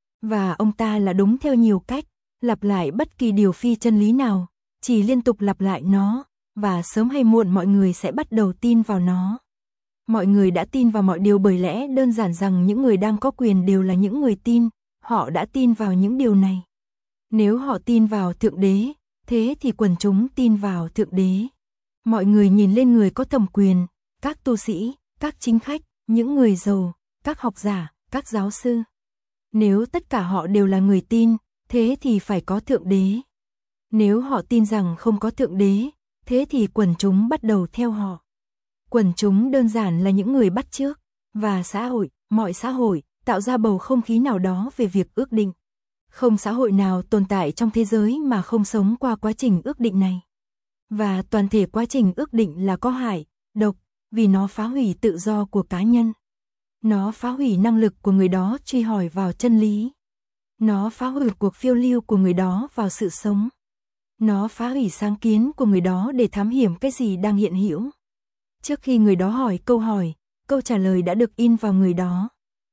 Và ông ta là đúng theo nhiều cách, lặp lại bất kỳ điều phi chân lý nào, chỉ liên tục lặp lại nó, và sớm hay muộn mọi người sẽ bắt đầu tin vào nó. Mọi người đã tin vào mọi điều bởi lẽ đơn giản rằng những người đang có quyền đều là những người tin, họ đã tin vào những điều này. Nếu họ tin vào Thượng Đế, thế thì quần chúng tin vào Thượng Đế. Mọi người nhìn lên người có thẩm quyền, các tu sĩ, các chính khách, những người giàu, các học giả, các giáo sư. Nếu tất cả họ đều là người tin, thế thì phải có Thượng Đế. Nếu họ tin rằng không có Thượng Đế, thế thì quần chúng bắt đầu theo họ. Quần chúng đơn giản là những người bắt chước, và xã hội, mọi xã hội, tạo ra bầu không khí nào đó về việc ước định. Không xã hội nào tồn tại trong thế giới mà không sống qua quá trình ước định này. Và toàn thể quá trình ước định là có hại, độc, vì nó phá hủy tự do của cá nhân. Nó phá hủy năng lực của người đó truy hỏi vào chân lý. Nó phá hủy cuộc phiêu lưu của người đó vào sự sống. Nó phá hủy sáng kiến của người đó để thám hiểm cái gì đang hiện hữu. Trước khi người đó hỏi câu hỏi, câu trả lời đã được in vào người đó.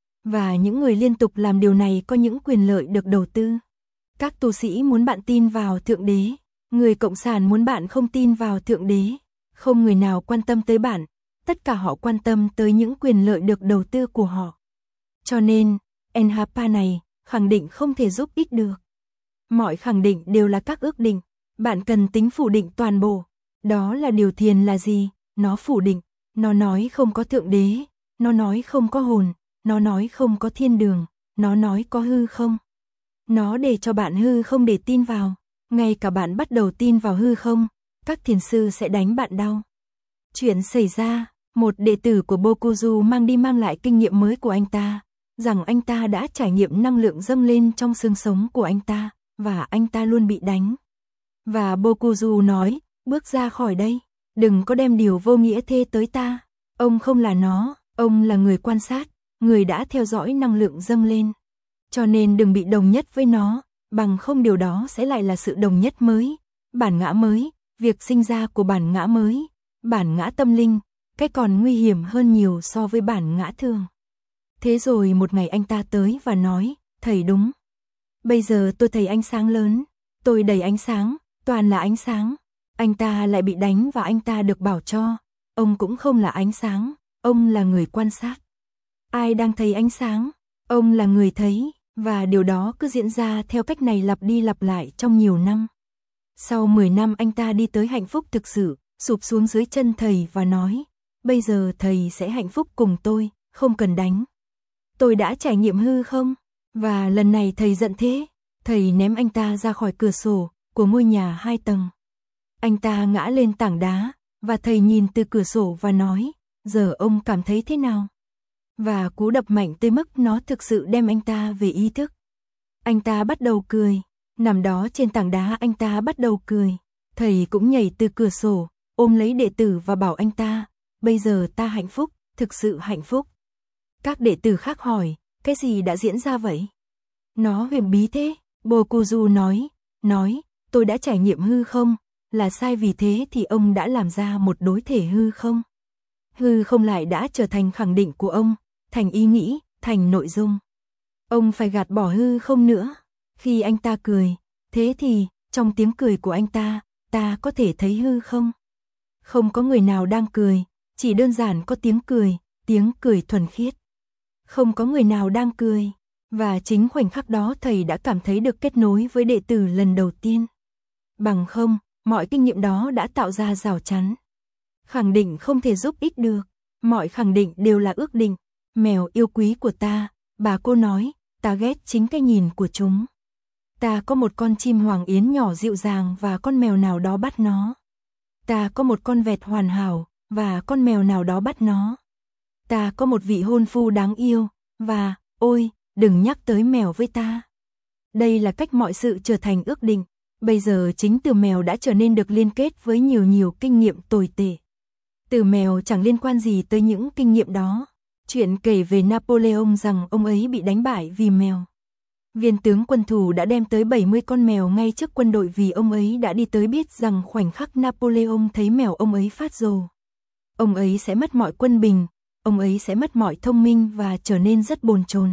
Và những người liên tục làm điều này có những quyền lợi được đầu tư. Các tu sĩ muốn bạn tin vào Thượng Đế, người cộng sản muốn bạn không tin vào Thượng Đế. Không người nào quan tâm tới bạn, tất cả họ quan tâm tới những quyền lợi được đầu tư của họ. Cho nên, en hát pê này, khẳng định không thể giúp ích được. Mọi khẳng định đều là các ước định, bạn cần tính phủ định toàn bộ. Đó là điều thiền là gì? Nó phủ định, nó nói không có Thượng Đế, nó nói không có hồn, nó nói không có thiên đường, nó nói có hư không. Nó để cho bạn hư không để tin vào, ngay cả bạn bắt đầu tin vào hư không, các thiền sư sẽ đánh bạn đau. Chuyện xảy ra, một đệ tử của Bokuju mang đi mang lại kinh nghiệm mới của anh ta, rằng anh ta đã trải nghiệm năng lượng dâng lên trong xương sống của anh ta, và anh ta luôn bị đánh. Và Bokuju nói, bước ra khỏi đây, đừng có đem điều vô nghĩa thế tới ta. Ông không là nó, ông là người quan sát, người đã theo dõi năng lượng dâng lên. Cho nên đừng bị đồng nhất với nó, bằng không điều đó sẽ lại là sự đồng nhất mới, bản ngã mới, việc sinh ra của bản ngã mới, bản ngã tâm linh, cái còn nguy hiểm hơn nhiều so với bản ngã thường. Thế rồi một ngày anh ta tới và nói, thầy đúng. Bây giờ tôi thấy ánh sáng lớn, tôi đầy ánh sáng, toàn là ánh sáng. Anh ta lại bị đánh và anh ta được bảo cho, ông cũng không là ánh sáng, ông là người quan sát. Ai đang thấy ánh sáng? Ông là người thấy, và điều đó cứ diễn ra theo cách này lặp đi lặp lại trong nhiều năm. Sau mười năm anh ta đi tới hạnh phúc thực sự, sụp xuống dưới chân thầy và nói, bây giờ thầy sẽ hạnh phúc cùng tôi, không cần đánh. Tôi đã trải nghiệm hư không? Và lần này thầy giận thế, thầy ném anh ta ra khỏi cửa sổ của ngôi nhà hai tầng. Anh ta ngã lên tảng đá, và thầy nhìn từ cửa sổ và nói, giờ ông cảm thấy thế nào? Và cú đập mạnh tới mức nó thực sự đem anh ta về ý thức. Anh ta bắt đầu cười, nằm đó trên tảng đá anh ta bắt đầu cười. Thầy cũng nhảy từ cửa sổ, ôm lấy đệ tử và bảo anh ta, bây giờ ta hạnh phúc, thực sự hạnh phúc. Các đệ tử khác hỏi, cái gì đã diễn ra vậy? Nó huyền bí thế, Bokuju nói, nói, tôi đã trải nghiệm hư không, là sai vì thế thì ông đã làm ra một đối thể hư không. Hư không lại đã trở thành khẳng định của ông, thành ý nghĩ, thành nội dung. Ông phải gạt bỏ hư không nữa. Khi anh ta cười, thế thì, trong tiếng cười của anh ta, ta có thể thấy hư không? Không có người nào đang cười, chỉ đơn giản có tiếng cười, tiếng cười thuần khiết. Không có người nào đang cười, và chính khoảnh khắc đó thầy đã cảm thấy được kết nối với đệ tử lần đầu tiên. Bằng không, mọi kinh nghiệm đó đã tạo ra rào chắn. Khẳng định không thể giúp ích được, mọi khẳng định đều là ước định. Mèo yêu quý của ta, bà cô nói, ta ghét chính cái nhìn của chúng. Ta có một con chim hoàng yến nhỏ dịu dàng và con mèo nào đó bắt nó. Ta có một con vẹt hoàn hảo, và con mèo nào đó bắt nó. Ta có một vị hôn phu đáng yêu, và, ôi, đừng nhắc tới mèo với ta. Đây là cách mọi sự trở thành ước định. Bây giờ chính từ mèo đã trở nên được liên kết với nhiều nhiều kinh nghiệm tồi tệ. Từ mèo chẳng liên quan gì tới những kinh nghiệm đó. Chuyện kể về Napoleon rằng ông ấy bị đánh bại vì mèo. Viên tướng quân thù đã đem tới bảy mươi con mèo ngay trước quân đội vì ông ấy đã đi tới biết rằng khoảnh khắc Napoleon thấy mèo ông ấy phát rồ. Ông ấy sẽ mất mọi quân bình, ông ấy sẽ mất mọi thông minh và trở nên rất bồn chồn.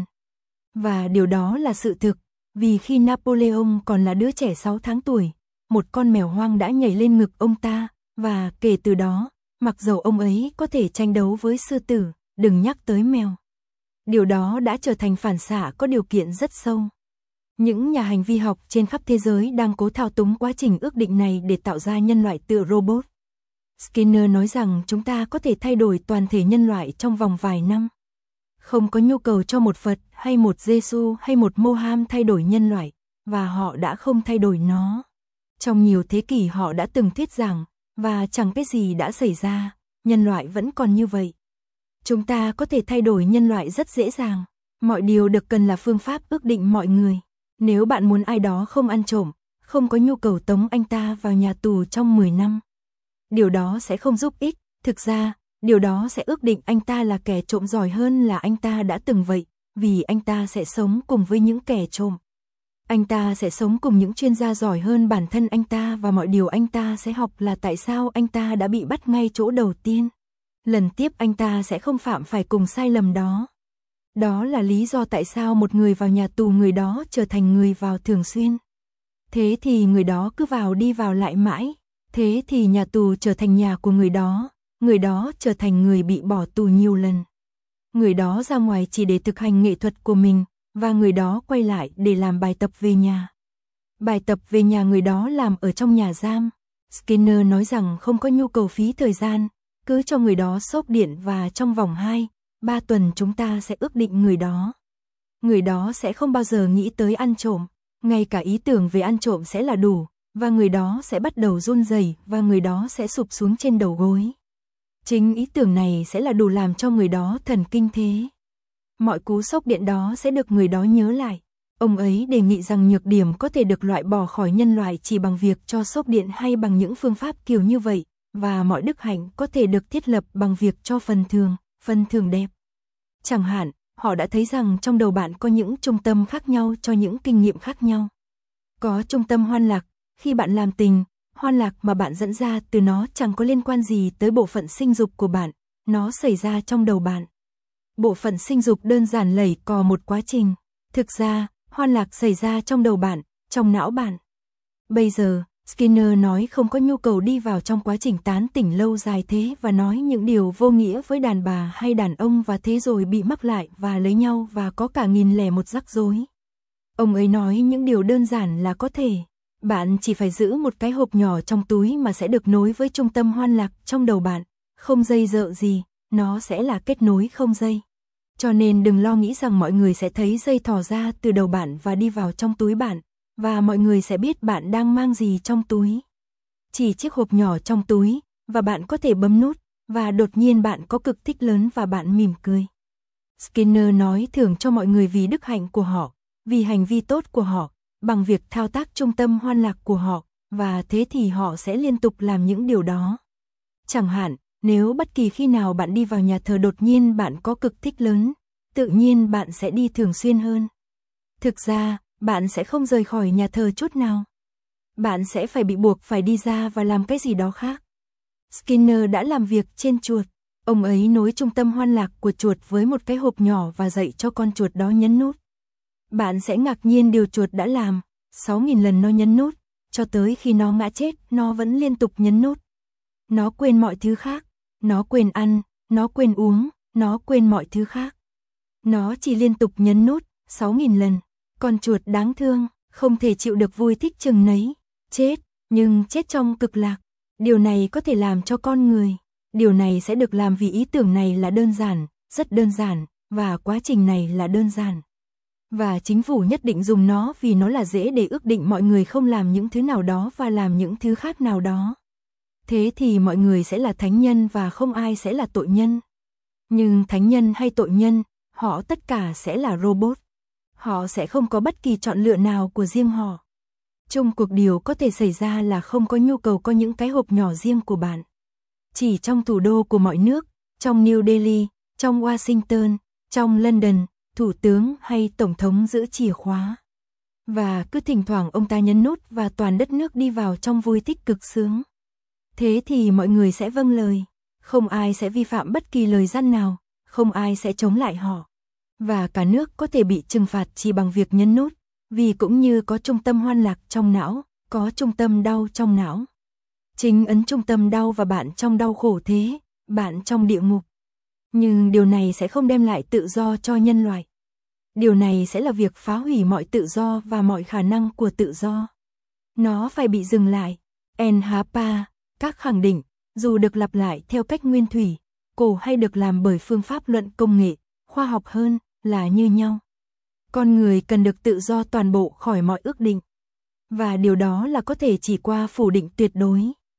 Và điều đó là sự thực, vì khi Napoleon còn là đứa trẻ sáu tháng tuổi, một con mèo hoang đã nhảy lên ngực ông ta, và kể từ đó, mặc dầu ông ấy có thể tranh đấu với sư tử, đừng nhắc tới mèo. Điều đó đã trở thành phản xạ có điều kiện rất sâu. Những nhà hành vi học trên khắp thế giới đang cố thao túng quá trình ước định này để tạo ra nhân loại tựa robot. Skinner nói rằng chúng ta có thể thay đổi toàn thể nhân loại trong vòng vài năm. Không có nhu cầu cho một Phật hay một Giêsu hay một Mohammed thay đổi nhân loại, và họ đã không thay đổi nó. Trong nhiều thế kỷ họ đã từng thuyết giảng, và chẳng cái gì đã xảy ra, nhân loại vẫn còn như vậy. Chúng ta có thể thay đổi nhân loại rất dễ dàng. Mọi điều được cần là phương pháp ước định mọi người. Nếu bạn muốn ai đó không ăn trộm, không có nhu cầu tống anh ta vào nhà tù trong mười năm. Điều đó sẽ không giúp ích. Thực ra, điều đó sẽ ước định anh ta là kẻ trộm giỏi hơn là anh ta đã từng vậy, vì anh ta sẽ sống cùng với những kẻ trộm. Anh ta sẽ sống cùng những chuyên gia giỏi hơn bản thân anh ta và mọi điều anh ta sẽ học là tại sao anh ta đã bị bắt ngay chỗ đầu tiên. Lần tiếp anh ta sẽ không phạm phải cùng sai lầm đó. Đó là lý do tại sao một người vào nhà tù người đó trở thành người vào thường xuyên. Thế thì người đó cứ vào đi vào lại mãi. Thế thì nhà tù trở thành nhà của người đó. Người đó trở thành người bị bỏ tù nhiều lần. Người đó ra ngoài chỉ để thực hành nghệ thuật của mình, và người đó quay lại để làm bài tập về nhà. Bài tập về nhà người đó làm ở trong nhà giam. Skinner nói rằng không có nhu cầu phí thời gian, cứ cho người đó xốp điện và trong vòng hai, ba tuần chúng ta sẽ ước định người đó. Người đó sẽ không bao giờ nghĩ tới ăn trộm, ngay cả ý tưởng về ăn trộm sẽ là đủ, và người đó sẽ bắt đầu run rẩy và người đó sẽ sụp xuống trên đầu gối. Chính ý tưởng này sẽ là đủ làm cho người đó thần kinh thế. Mọi cú sốc điện đó sẽ được người đó nhớ lại. Ông ấy đề nghị rằng nhược điểm có thể được loại bỏ khỏi nhân loại chỉ bằng việc cho xốp điện hay bằng những phương pháp kiểu như vậy, và mọi đức hạnh có thể được thiết lập bằng việc cho phần thường, phần thường đẹp. Chẳng hạn, họ đã thấy rằng trong đầu bạn có những trung tâm khác nhau cho những kinh nghiệm khác nhau. Có trung tâm hoan lạc, khi bạn làm tình, hoan lạc mà bạn dẫn ra từ nó chẳng có liên quan gì tới bộ phận sinh dục của bạn, nó xảy ra trong đầu bạn. Bộ phận sinh dục đơn giản lẩy cò một quá trình. Thực ra, hoan lạc xảy ra trong đầu bạn, trong não bạn. Bây giờ, Skinner nói không có nhu cầu đi vào trong quá trình tán tỉnh lâu dài thế và nói những điều vô nghĩa với đàn bà hay đàn ông và thế rồi bị mắc lại và lấy nhau và có cả nghìn lẻ một rắc rối. Ông ấy nói những điều đơn giản là có thể. Bạn chỉ phải giữ một cái hộp nhỏ trong túi mà sẽ được nối với trung tâm hoan lạc trong đầu bạn. Không dây dợ gì, nó sẽ là kết nối không dây. Cho nên đừng lo nghĩ rằng mọi người sẽ thấy dây thò ra từ đầu bạn và đi vào trong túi bạn, và mọi người sẽ biết bạn đang mang gì trong túi. Chỉ chiếc hộp nhỏ trong túi, và bạn có thể bấm nút, và đột nhiên bạn có cực thích lớn và bạn mỉm cười. Skinner nói thưởng cho mọi người vì đức hạnh của họ, vì hành vi tốt của họ, bằng việc thao tác trung tâm hoan lạc của họ, và thế thì họ sẽ liên tục làm những điều đó. Chẳng hạn, nếu bất kỳ khi nào bạn đi vào nhà thờ đột nhiên bạn có cực thích lớn, tự nhiên bạn sẽ đi thường xuyên hơn. Thực ra, bạn sẽ không rời khỏi nhà thờ chút nào. Bạn sẽ phải bị buộc phải đi ra và làm cái gì đó khác. Skinner đã làm việc trên chuột. Ông ấy nối trung tâm hoan lạc của chuột với một cái hộp nhỏ và dạy cho con chuột đó nhấn nút. Bạn sẽ ngạc nhiên điều chuột đã làm. sáu nghìn lần nó nhấn nút, cho tới khi nó ngã chết, nó vẫn liên tục nhấn nút. Nó quên mọi thứ khác. Nó quên ăn, nó quên uống, nó quên mọi thứ khác. Nó chỉ liên tục nhấn nút, sáu nghìn lần. Con chuột đáng thương, không thể chịu được vui thích chừng nấy. Chết, nhưng chết trong cực lạc. Điều này có thể làm cho con người. Điều này sẽ được làm vì ý tưởng này là đơn giản, rất đơn giản, và quá trình này là đơn giản. Và chính phủ nhất định dùng nó vì nó là dễ để ước định mọi người không làm những thứ nào đó và làm những thứ khác nào đó. Thế thì mọi người sẽ là thánh nhân và không ai sẽ là tội nhân. Nhưng thánh nhân hay tội nhân, họ tất cả sẽ là robot. Họ sẽ không có bất kỳ chọn lựa nào của riêng họ. Chung cuộc điều có thể xảy ra là không có nhu cầu có những cái hộp nhỏ riêng của bạn. Chỉ trong thủ đô của mọi nước, trong New Delhi, trong Washington, trong London, thủ tướng hay tổng thống giữ chìa khóa. Và cứ thỉnh thoảng ông ta nhấn nút và toàn đất nước đi vào trong vui thích cực sướng. Thế thì mọi người sẽ vâng lời, không ai sẽ vi phạm bất kỳ lời dặn nào, không ai sẽ chống lại họ. Và cả nước có thể bị trừng phạt chỉ bằng việc nhấn nút, vì cũng như có trung tâm hoan lạc trong não, có trung tâm đau trong não. Chính ấn trung tâm đau và bạn trong đau khổ thế, bạn trong địa ngục. Nhưng điều này sẽ không đem lại tự do cho nhân loại. Điều này sẽ là việc phá hủy mọi tự do và mọi khả năng của tự do. Nó phải bị dừng lại. en hát pê, các khẳng định, dù được lặp lại theo cách nguyên thủy, cổ hay được làm bởi phương pháp luận công nghệ, khoa học hơn, là như nhau. Con người cần được tự do toàn bộ khỏi mọi ước định. Và điều đó là có thể chỉ qua phủ định tuyệt đối.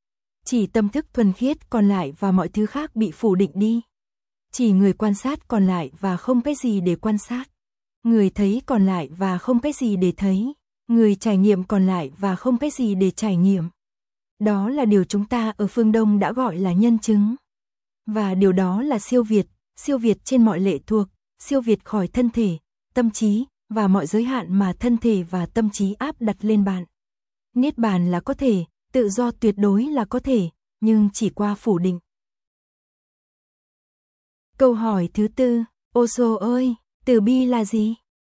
Chỉ tâm thức thuần khiết còn lại và mọi thứ khác bị phủ định đi. Chỉ người quan sát còn lại và không cái gì để quan sát. Người thấy còn lại và không cái gì để thấy. Người trải nghiệm còn lại và không cái gì để trải nghiệm. Đó là điều chúng ta ở phương Đông đã gọi là nhân chứng. Và điều đó là siêu việt, siêu việt trên mọi lệ thuộc, siêu việt khỏi thân thể, tâm trí, và mọi giới hạn mà thân thể và tâm trí áp đặt lên bạn. Niết bàn là có thể, tự do tuyệt đối là có thể, nhưng chỉ qua phủ định. Câu hỏi thứ tư, Osho ơi, từ bi là gì?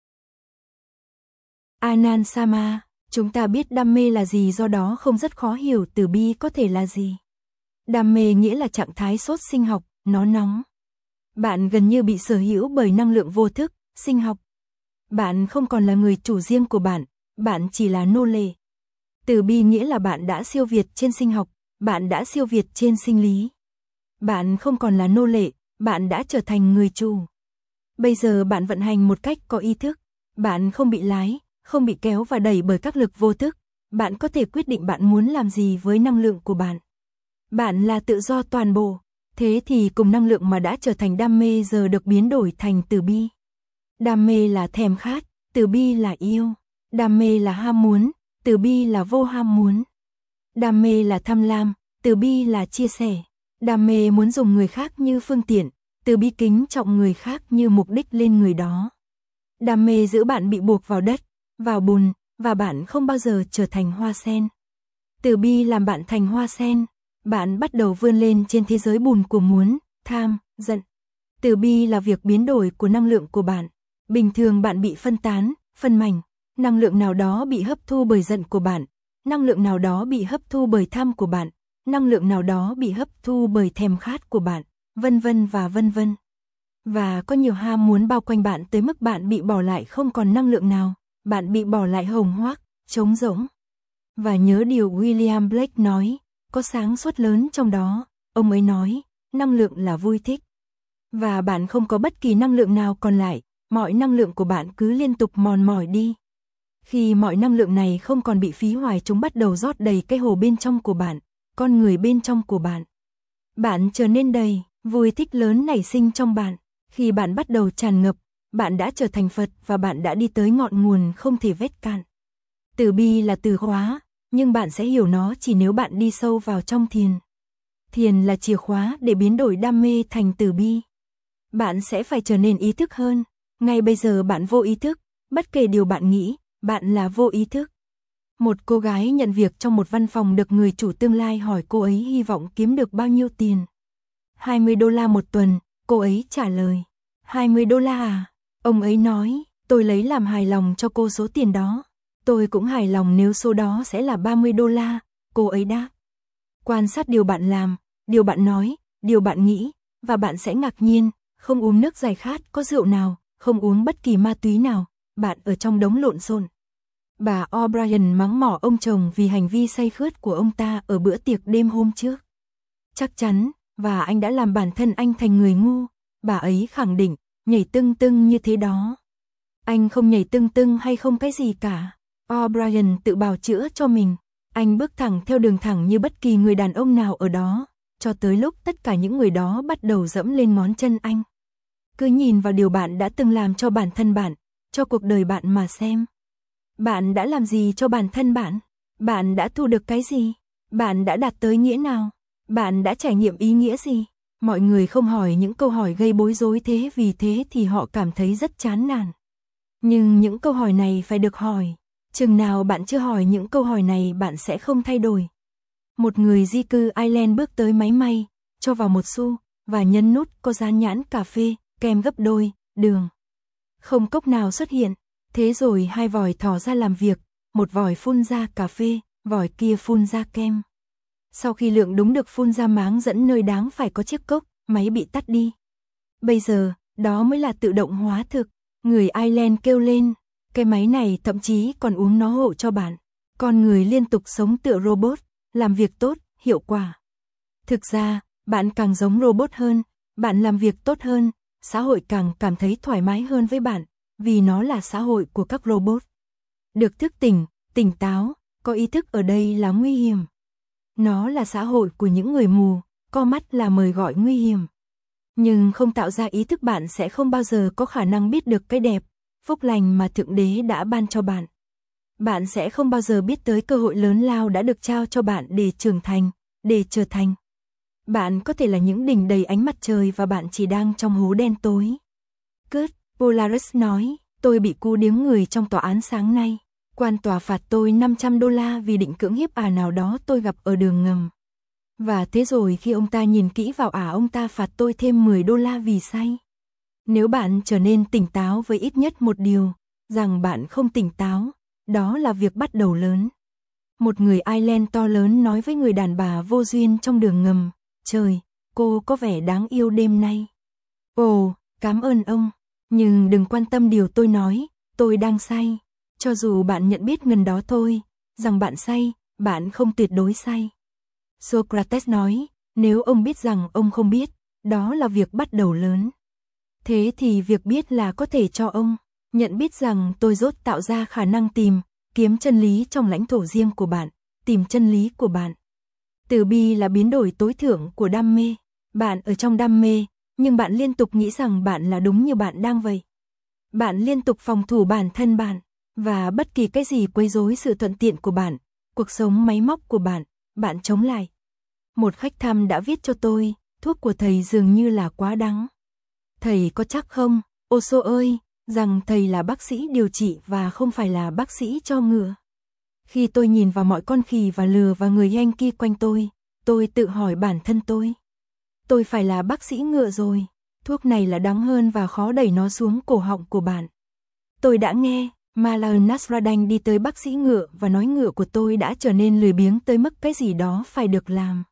Anand Sama, chúng ta biết đam mê là gì, do đó không rất khó hiểu từ bi có thể là gì. Đam mê nghĩa là trạng thái sốt sinh học, nó nóng. Bạn gần như bị sở hữu bởi năng lượng vô thức, sinh học. Bạn không còn là người chủ riêng của bạn, bạn chỉ là nô lệ. Từ bi nghĩa là bạn đã siêu việt trên sinh học, bạn đã siêu việt trên sinh lý. Bạn không còn là nô lệ, bạn đã trở thành người chủ. Bây giờ bạn vận hành một cách có ý thức. Bạn không bị lái, không bị kéo và đẩy bởi các lực vô thức. Bạn có thể quyết định bạn muốn làm gì với năng lượng của bạn. Bạn là tự do toàn bộ. Thế thì cùng năng lượng mà đã trở thành đam mê giờ được biến đổi thành từ bi. Đam mê là thèm khát, từ bi là yêu. Đam mê là ham muốn, từ bi là vô ham muốn. Đam mê là tham lam, từ bi là chia sẻ. Đam mê muốn dùng người khác như phương tiện, từ bi kính trọng người khác như mục đích lên người đó. Đam mê giữ bạn bị buộc vào đất, vào bùn, và bạn không bao giờ trở thành hoa sen. Từ bi làm bạn thành hoa sen, bạn bắt đầu vươn lên trên thế giới bùn của muốn, tham, giận. Từ bi là việc biến đổi của năng lượng của bạn. Bình thường bạn bị phân tán, phân mảnh, năng lượng nào đó bị hấp thu bởi giận của bạn, năng lượng nào đó bị hấp thu bởi tham của bạn, năng lượng nào đó bị hấp thu bởi thèm khát của bạn, vân vân và vân vân. Và có nhiều ham muốn bao quanh bạn tới mức bạn bị bỏ lại không còn năng lượng nào, bạn bị bỏ lại hồng hoác, trống rỗng. Và nhớ điều William Blake nói, có sáng suốt lớn trong đó, ông ấy nói, năng lượng là vui thích. Và bạn không có bất kỳ năng lượng nào còn lại, mọi năng lượng của bạn cứ liên tục mòn mỏi đi. Khi mọi năng lượng này không còn bị phí hoài, chúng bắt đầu rót đầy cái hồ bên trong của bạn, con người bên trong của bạn. Bạn trở nên đầy, vui thích lớn nảy sinh trong bạn. Khi bạn bắt đầu tràn ngập, bạn đã trở thành Phật và bạn đã đi tới ngọn nguồn không thể vết cạn. Từ bi là từ khóa, nhưng bạn sẽ hiểu nó chỉ nếu bạn đi sâu vào trong thiền. Thiền là chìa khóa để biến đổi đam mê thành từ bi. Bạn sẽ phải trở nên ý thức hơn. Ngay bây giờ bạn vô ý thức, bất kể điều bạn nghĩ, bạn là vô ý thức. Một cô gái nhận việc trong một văn phòng được người chủ tương lai hỏi cô ấy hy vọng kiếm được bao nhiêu tiền. hai mươi đô la một tuần, cô ấy trả lời. hai mươi đô la à? Ông ấy nói, tôi lấy làm hài lòng cho cô số tiền đó. Tôi cũng hài lòng nếu số đó sẽ là ba mươi đô la, cô ấy đáp. Quan sát điều bạn làm, điều bạn nói, điều bạn nghĩ, và bạn sẽ ngạc nhiên, không uống nước giải khát có rượu nào, không uống bất kỳ ma túy nào, bạn ở trong đống lộn xộn. Bà O'Brien mắng mỏ ông chồng vì hành vi say khướt của ông ta ở bữa tiệc đêm hôm trước. Chắc chắn, và anh đã làm bản thân anh thành người ngu, bà ấy khẳng định, nhảy tưng tưng như thế đó. Anh không nhảy tưng tưng hay không cái gì cả. O'Brien tự bào chữa cho mình. Anh bước thẳng theo đường thẳng như bất kỳ người đàn ông nào ở đó, cho tới lúc tất cả những người đó bắt đầu dẫm lên ngón chân anh. Cứ nhìn vào điều bạn đã từng làm cho bản thân bạn, cho cuộc đời bạn mà xem. Bạn đã làm gì cho bản thân bạn? Bạn đã thu được cái gì? Bạn đã đạt tới nghĩa nào? Bạn đã trải nghiệm ý nghĩa gì? Mọi người không hỏi những câu hỏi gây bối rối thế, vì thế thì họ cảm thấy rất chán nản. Nhưng những câu hỏi này phải được hỏi. Chừng nào bạn chưa hỏi những câu hỏi này, bạn sẽ không thay đổi. Một người di cư Ireland bước tới máy may, cho vào một xu, và nhấn nút có dán nhãn cà phê, kem gấp đôi, đường. Không cốc nào xuất hiện. Thế rồi hai vòi thò ra làm việc, một vòi phun ra cà phê, vòi kia phun ra kem. Sau khi lượng đúng được phun ra máng dẫn nơi đáng phải có chiếc cốc, máy bị tắt đi. Bây giờ, đó mới là tự động hóa thực. Người Ireland kêu lên, cái máy này thậm chí còn uống nó hộ cho bạn. Con người liên tục sống tựa robot, làm việc tốt, hiệu quả. Thực ra, bạn càng giống robot hơn, bạn làm việc tốt hơn, xã hội càng cảm thấy thoải mái hơn với bạn, vì nó là xã hội của các robot. Được thức tỉnh, tỉnh táo, có ý thức ở đây là nguy hiểm. Nó là xã hội của những người mù, co mắt là mời gọi nguy hiểm. Nhưng không tạo ra ý thức, bạn sẽ không bao giờ có khả năng biết được cái đẹp, phúc lành mà Thượng Đế đã ban cho bạn. Bạn sẽ không bao giờ biết tới cơ hội lớn lao đã được trao cho bạn để trưởng thành, để trở thành. Bạn có thể là những đỉnh đầy ánh mặt trời và bạn chỉ đang trong hố đen tối. Kurt Polaris nói, tôi bị cú điếng người trong tòa án sáng nay. Quan tòa phạt tôi năm trăm đô la vì định cưỡng hiếp ả nào đó tôi gặp ở đường ngầm. Và thế rồi khi ông ta nhìn kỹ vào ả, ông ta phạt tôi thêm mười đô la vì say. Nếu bạn trở nên tỉnh táo với ít nhất một điều, rằng bạn không tỉnh táo, đó là việc bắt đầu lớn. Một người Ireland to lớn nói với người đàn bà vô duyên trong đường ngầm, trời, cô có vẻ đáng yêu đêm nay. Ồ, cảm ơn ông, nhưng đừng quan tâm điều tôi nói, tôi đang say. Cho dù bạn nhận biết ngần đó thôi, rằng bạn say, bạn không tuyệt đối say. Socrates nói, nếu ông biết rằng ông không biết, đó là việc bắt đầu lớn. Thế thì việc biết là có thể cho ông nhận biết rằng tôi rốt tạo ra khả năng tìm, kiếm chân lý trong lãnh thổ riêng của bạn, tìm chân lý của bạn. Từ bi là biến đổi tối thượng của đam mê. Bạn ở trong đam mê, nhưng bạn liên tục nghĩ rằng bạn là đúng như bạn đang vậy. Bạn liên tục phòng thủ bản thân bạn, và bất kỳ cái gì quấy rối sự thuận tiện của bạn, cuộc sống máy móc của bạn, bạn chống lại. Một khách thăm đã viết cho tôi, thuốc của thầy dường như là quá đắng. Thầy có chắc không, Oso ơi, rằng thầy là bác sĩ điều trị và không phải là bác sĩ cho ngựa? Khi tôi nhìn vào mọi con khỉ và lừa và người Yankee quanh tôi, tôi tự hỏi bản thân tôi. Tôi phải là bác sĩ ngựa rồi, thuốc này là đắng hơn và khó đẩy nó xuống cổ họng của bạn. Tôi đã nghe, Malal Nasruddin đi tới bác sĩ ngựa và nói ngựa của tôi đã trở nên lười biếng tới mức cái gì đó phải được làm.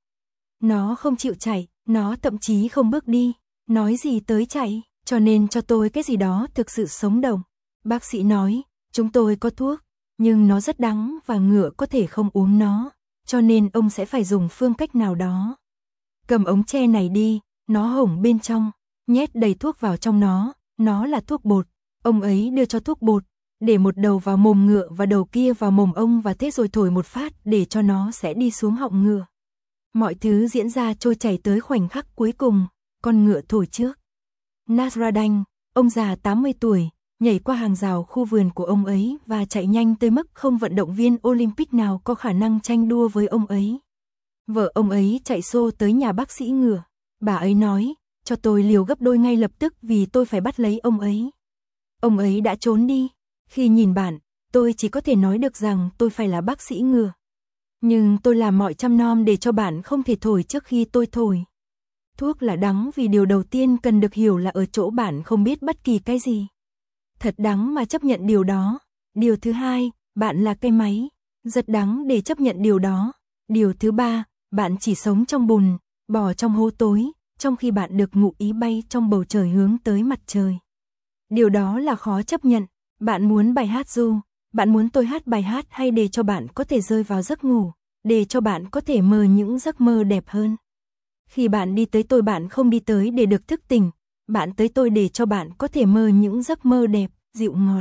Nó không chịu chạy, nó thậm chí không bước đi, nói gì tới chạy, cho nên cho tôi cái gì đó thực sự sống động. Bác sĩ nói, chúng tôi có thuốc, nhưng nó rất đắng và ngựa có thể không uống nó, cho nên ông sẽ phải dùng phương cách nào đó. Cầm ống tre này đi, nó hổng bên trong, nhét đầy thuốc vào trong nó, nó là thuốc bột. Ông ấy đưa cho thuốc bột, để một đầu vào mồm ngựa và đầu kia vào mồm ông và thế rồi thổi một phát để cho nó sẽ đi xuống họng ngựa. Mọi thứ diễn ra trôi chảy tới khoảnh khắc cuối cùng, con ngựa thổi trước. Nasruddin, ông già tám mươi tuổi, nhảy qua hàng rào khu vườn của ông ấy và chạy nhanh tới mức không vận động viên Olympic nào có khả năng tranh đua với ông ấy. Vợ ông ấy chạy xô tới nhà bác sĩ ngựa. Bà ấy nói, cho tôi liều gấp đôi ngay lập tức vì tôi phải bắt lấy ông ấy. Ông ấy đã trốn đi. Khi nhìn bạn, tôi chỉ có thể nói được rằng tôi phải là bác sĩ ngựa. Nhưng tôi làm mọi chăm nom để cho bạn không thể thổi trước khi tôi thổi. Thuốc là đắng vì điều đầu tiên cần được hiểu là ở chỗ bạn không biết bất kỳ cái gì. Thật đắng mà chấp nhận điều đó. Điều thứ hai, bạn là cây máy. Rất đắng để chấp nhận điều đó. Điều thứ ba, bạn chỉ sống trong bùn, bò trong hố tối, trong khi bạn được ngụ ý bay trong bầu trời hướng tới mặt trời. Điều đó là khó chấp nhận. Bạn muốn bài hát ru, bạn muốn tôi hát bài hát hay để cho bạn có thể rơi vào giấc ngủ, để cho bạn có thể mơ những giấc mơ đẹp hơn. Khi bạn đi tới tôi bạn không đi tới để được thức tỉnh, bạn tới tôi để cho bạn có thể mơ những giấc mơ đẹp, dịu ngọt.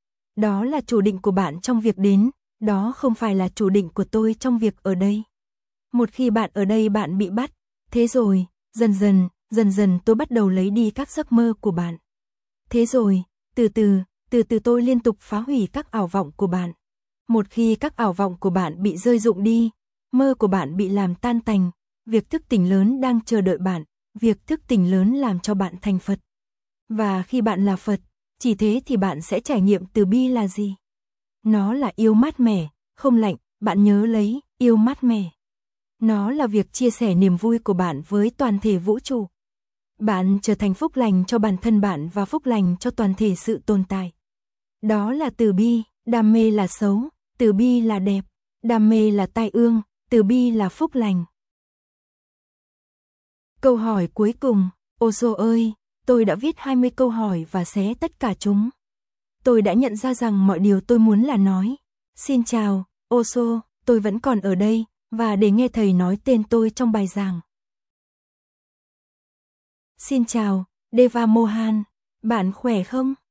Đó là chủ định của bạn trong việc đến, đó không phải là chủ định của tôi trong việc ở đây. Một khi bạn ở đây bạn bị bắt, thế rồi, dần dần, dần dần tôi bắt đầu lấy đi các giấc mơ của bạn. Thế rồi, từ từ, từ từ tôi liên tục phá hủy các ảo vọng của bạn. Một khi các ảo vọng của bạn bị rơi rụng đi, mơ của bạn bị làm tan tành, việc thức tỉnh lớn đang chờ đợi bạn, việc thức tỉnh lớn làm cho bạn thành Phật. Và khi bạn là Phật, chỉ thế thì bạn sẽ trải nghiệm từ bi là gì? Nó là yêu mát mẻ, không lạnh, bạn nhớ lấy, yêu mát mẻ. Nó là việc chia sẻ niềm vui của bạn với toàn thể vũ trụ. Bạn trở thành phúc lành cho bản thân bạn và phúc lành cho toàn thể sự tồn tại. Đó là từ bi, đam mê là xấu, từ bi là đẹp, đam mê là tai ương, từ bi là phúc lành. Câu hỏi cuối cùng, Oso ơi, tôi đã viết hai mươi câu hỏi và xé tất cả chúng. Tôi đã nhận ra rằng mọi điều tôi muốn là nói. Xin chào, Oso, tôi vẫn còn ở đây, và để nghe thầy nói tên tôi trong bài giảng. Xin chào, Deva Mohan, bạn khỏe không?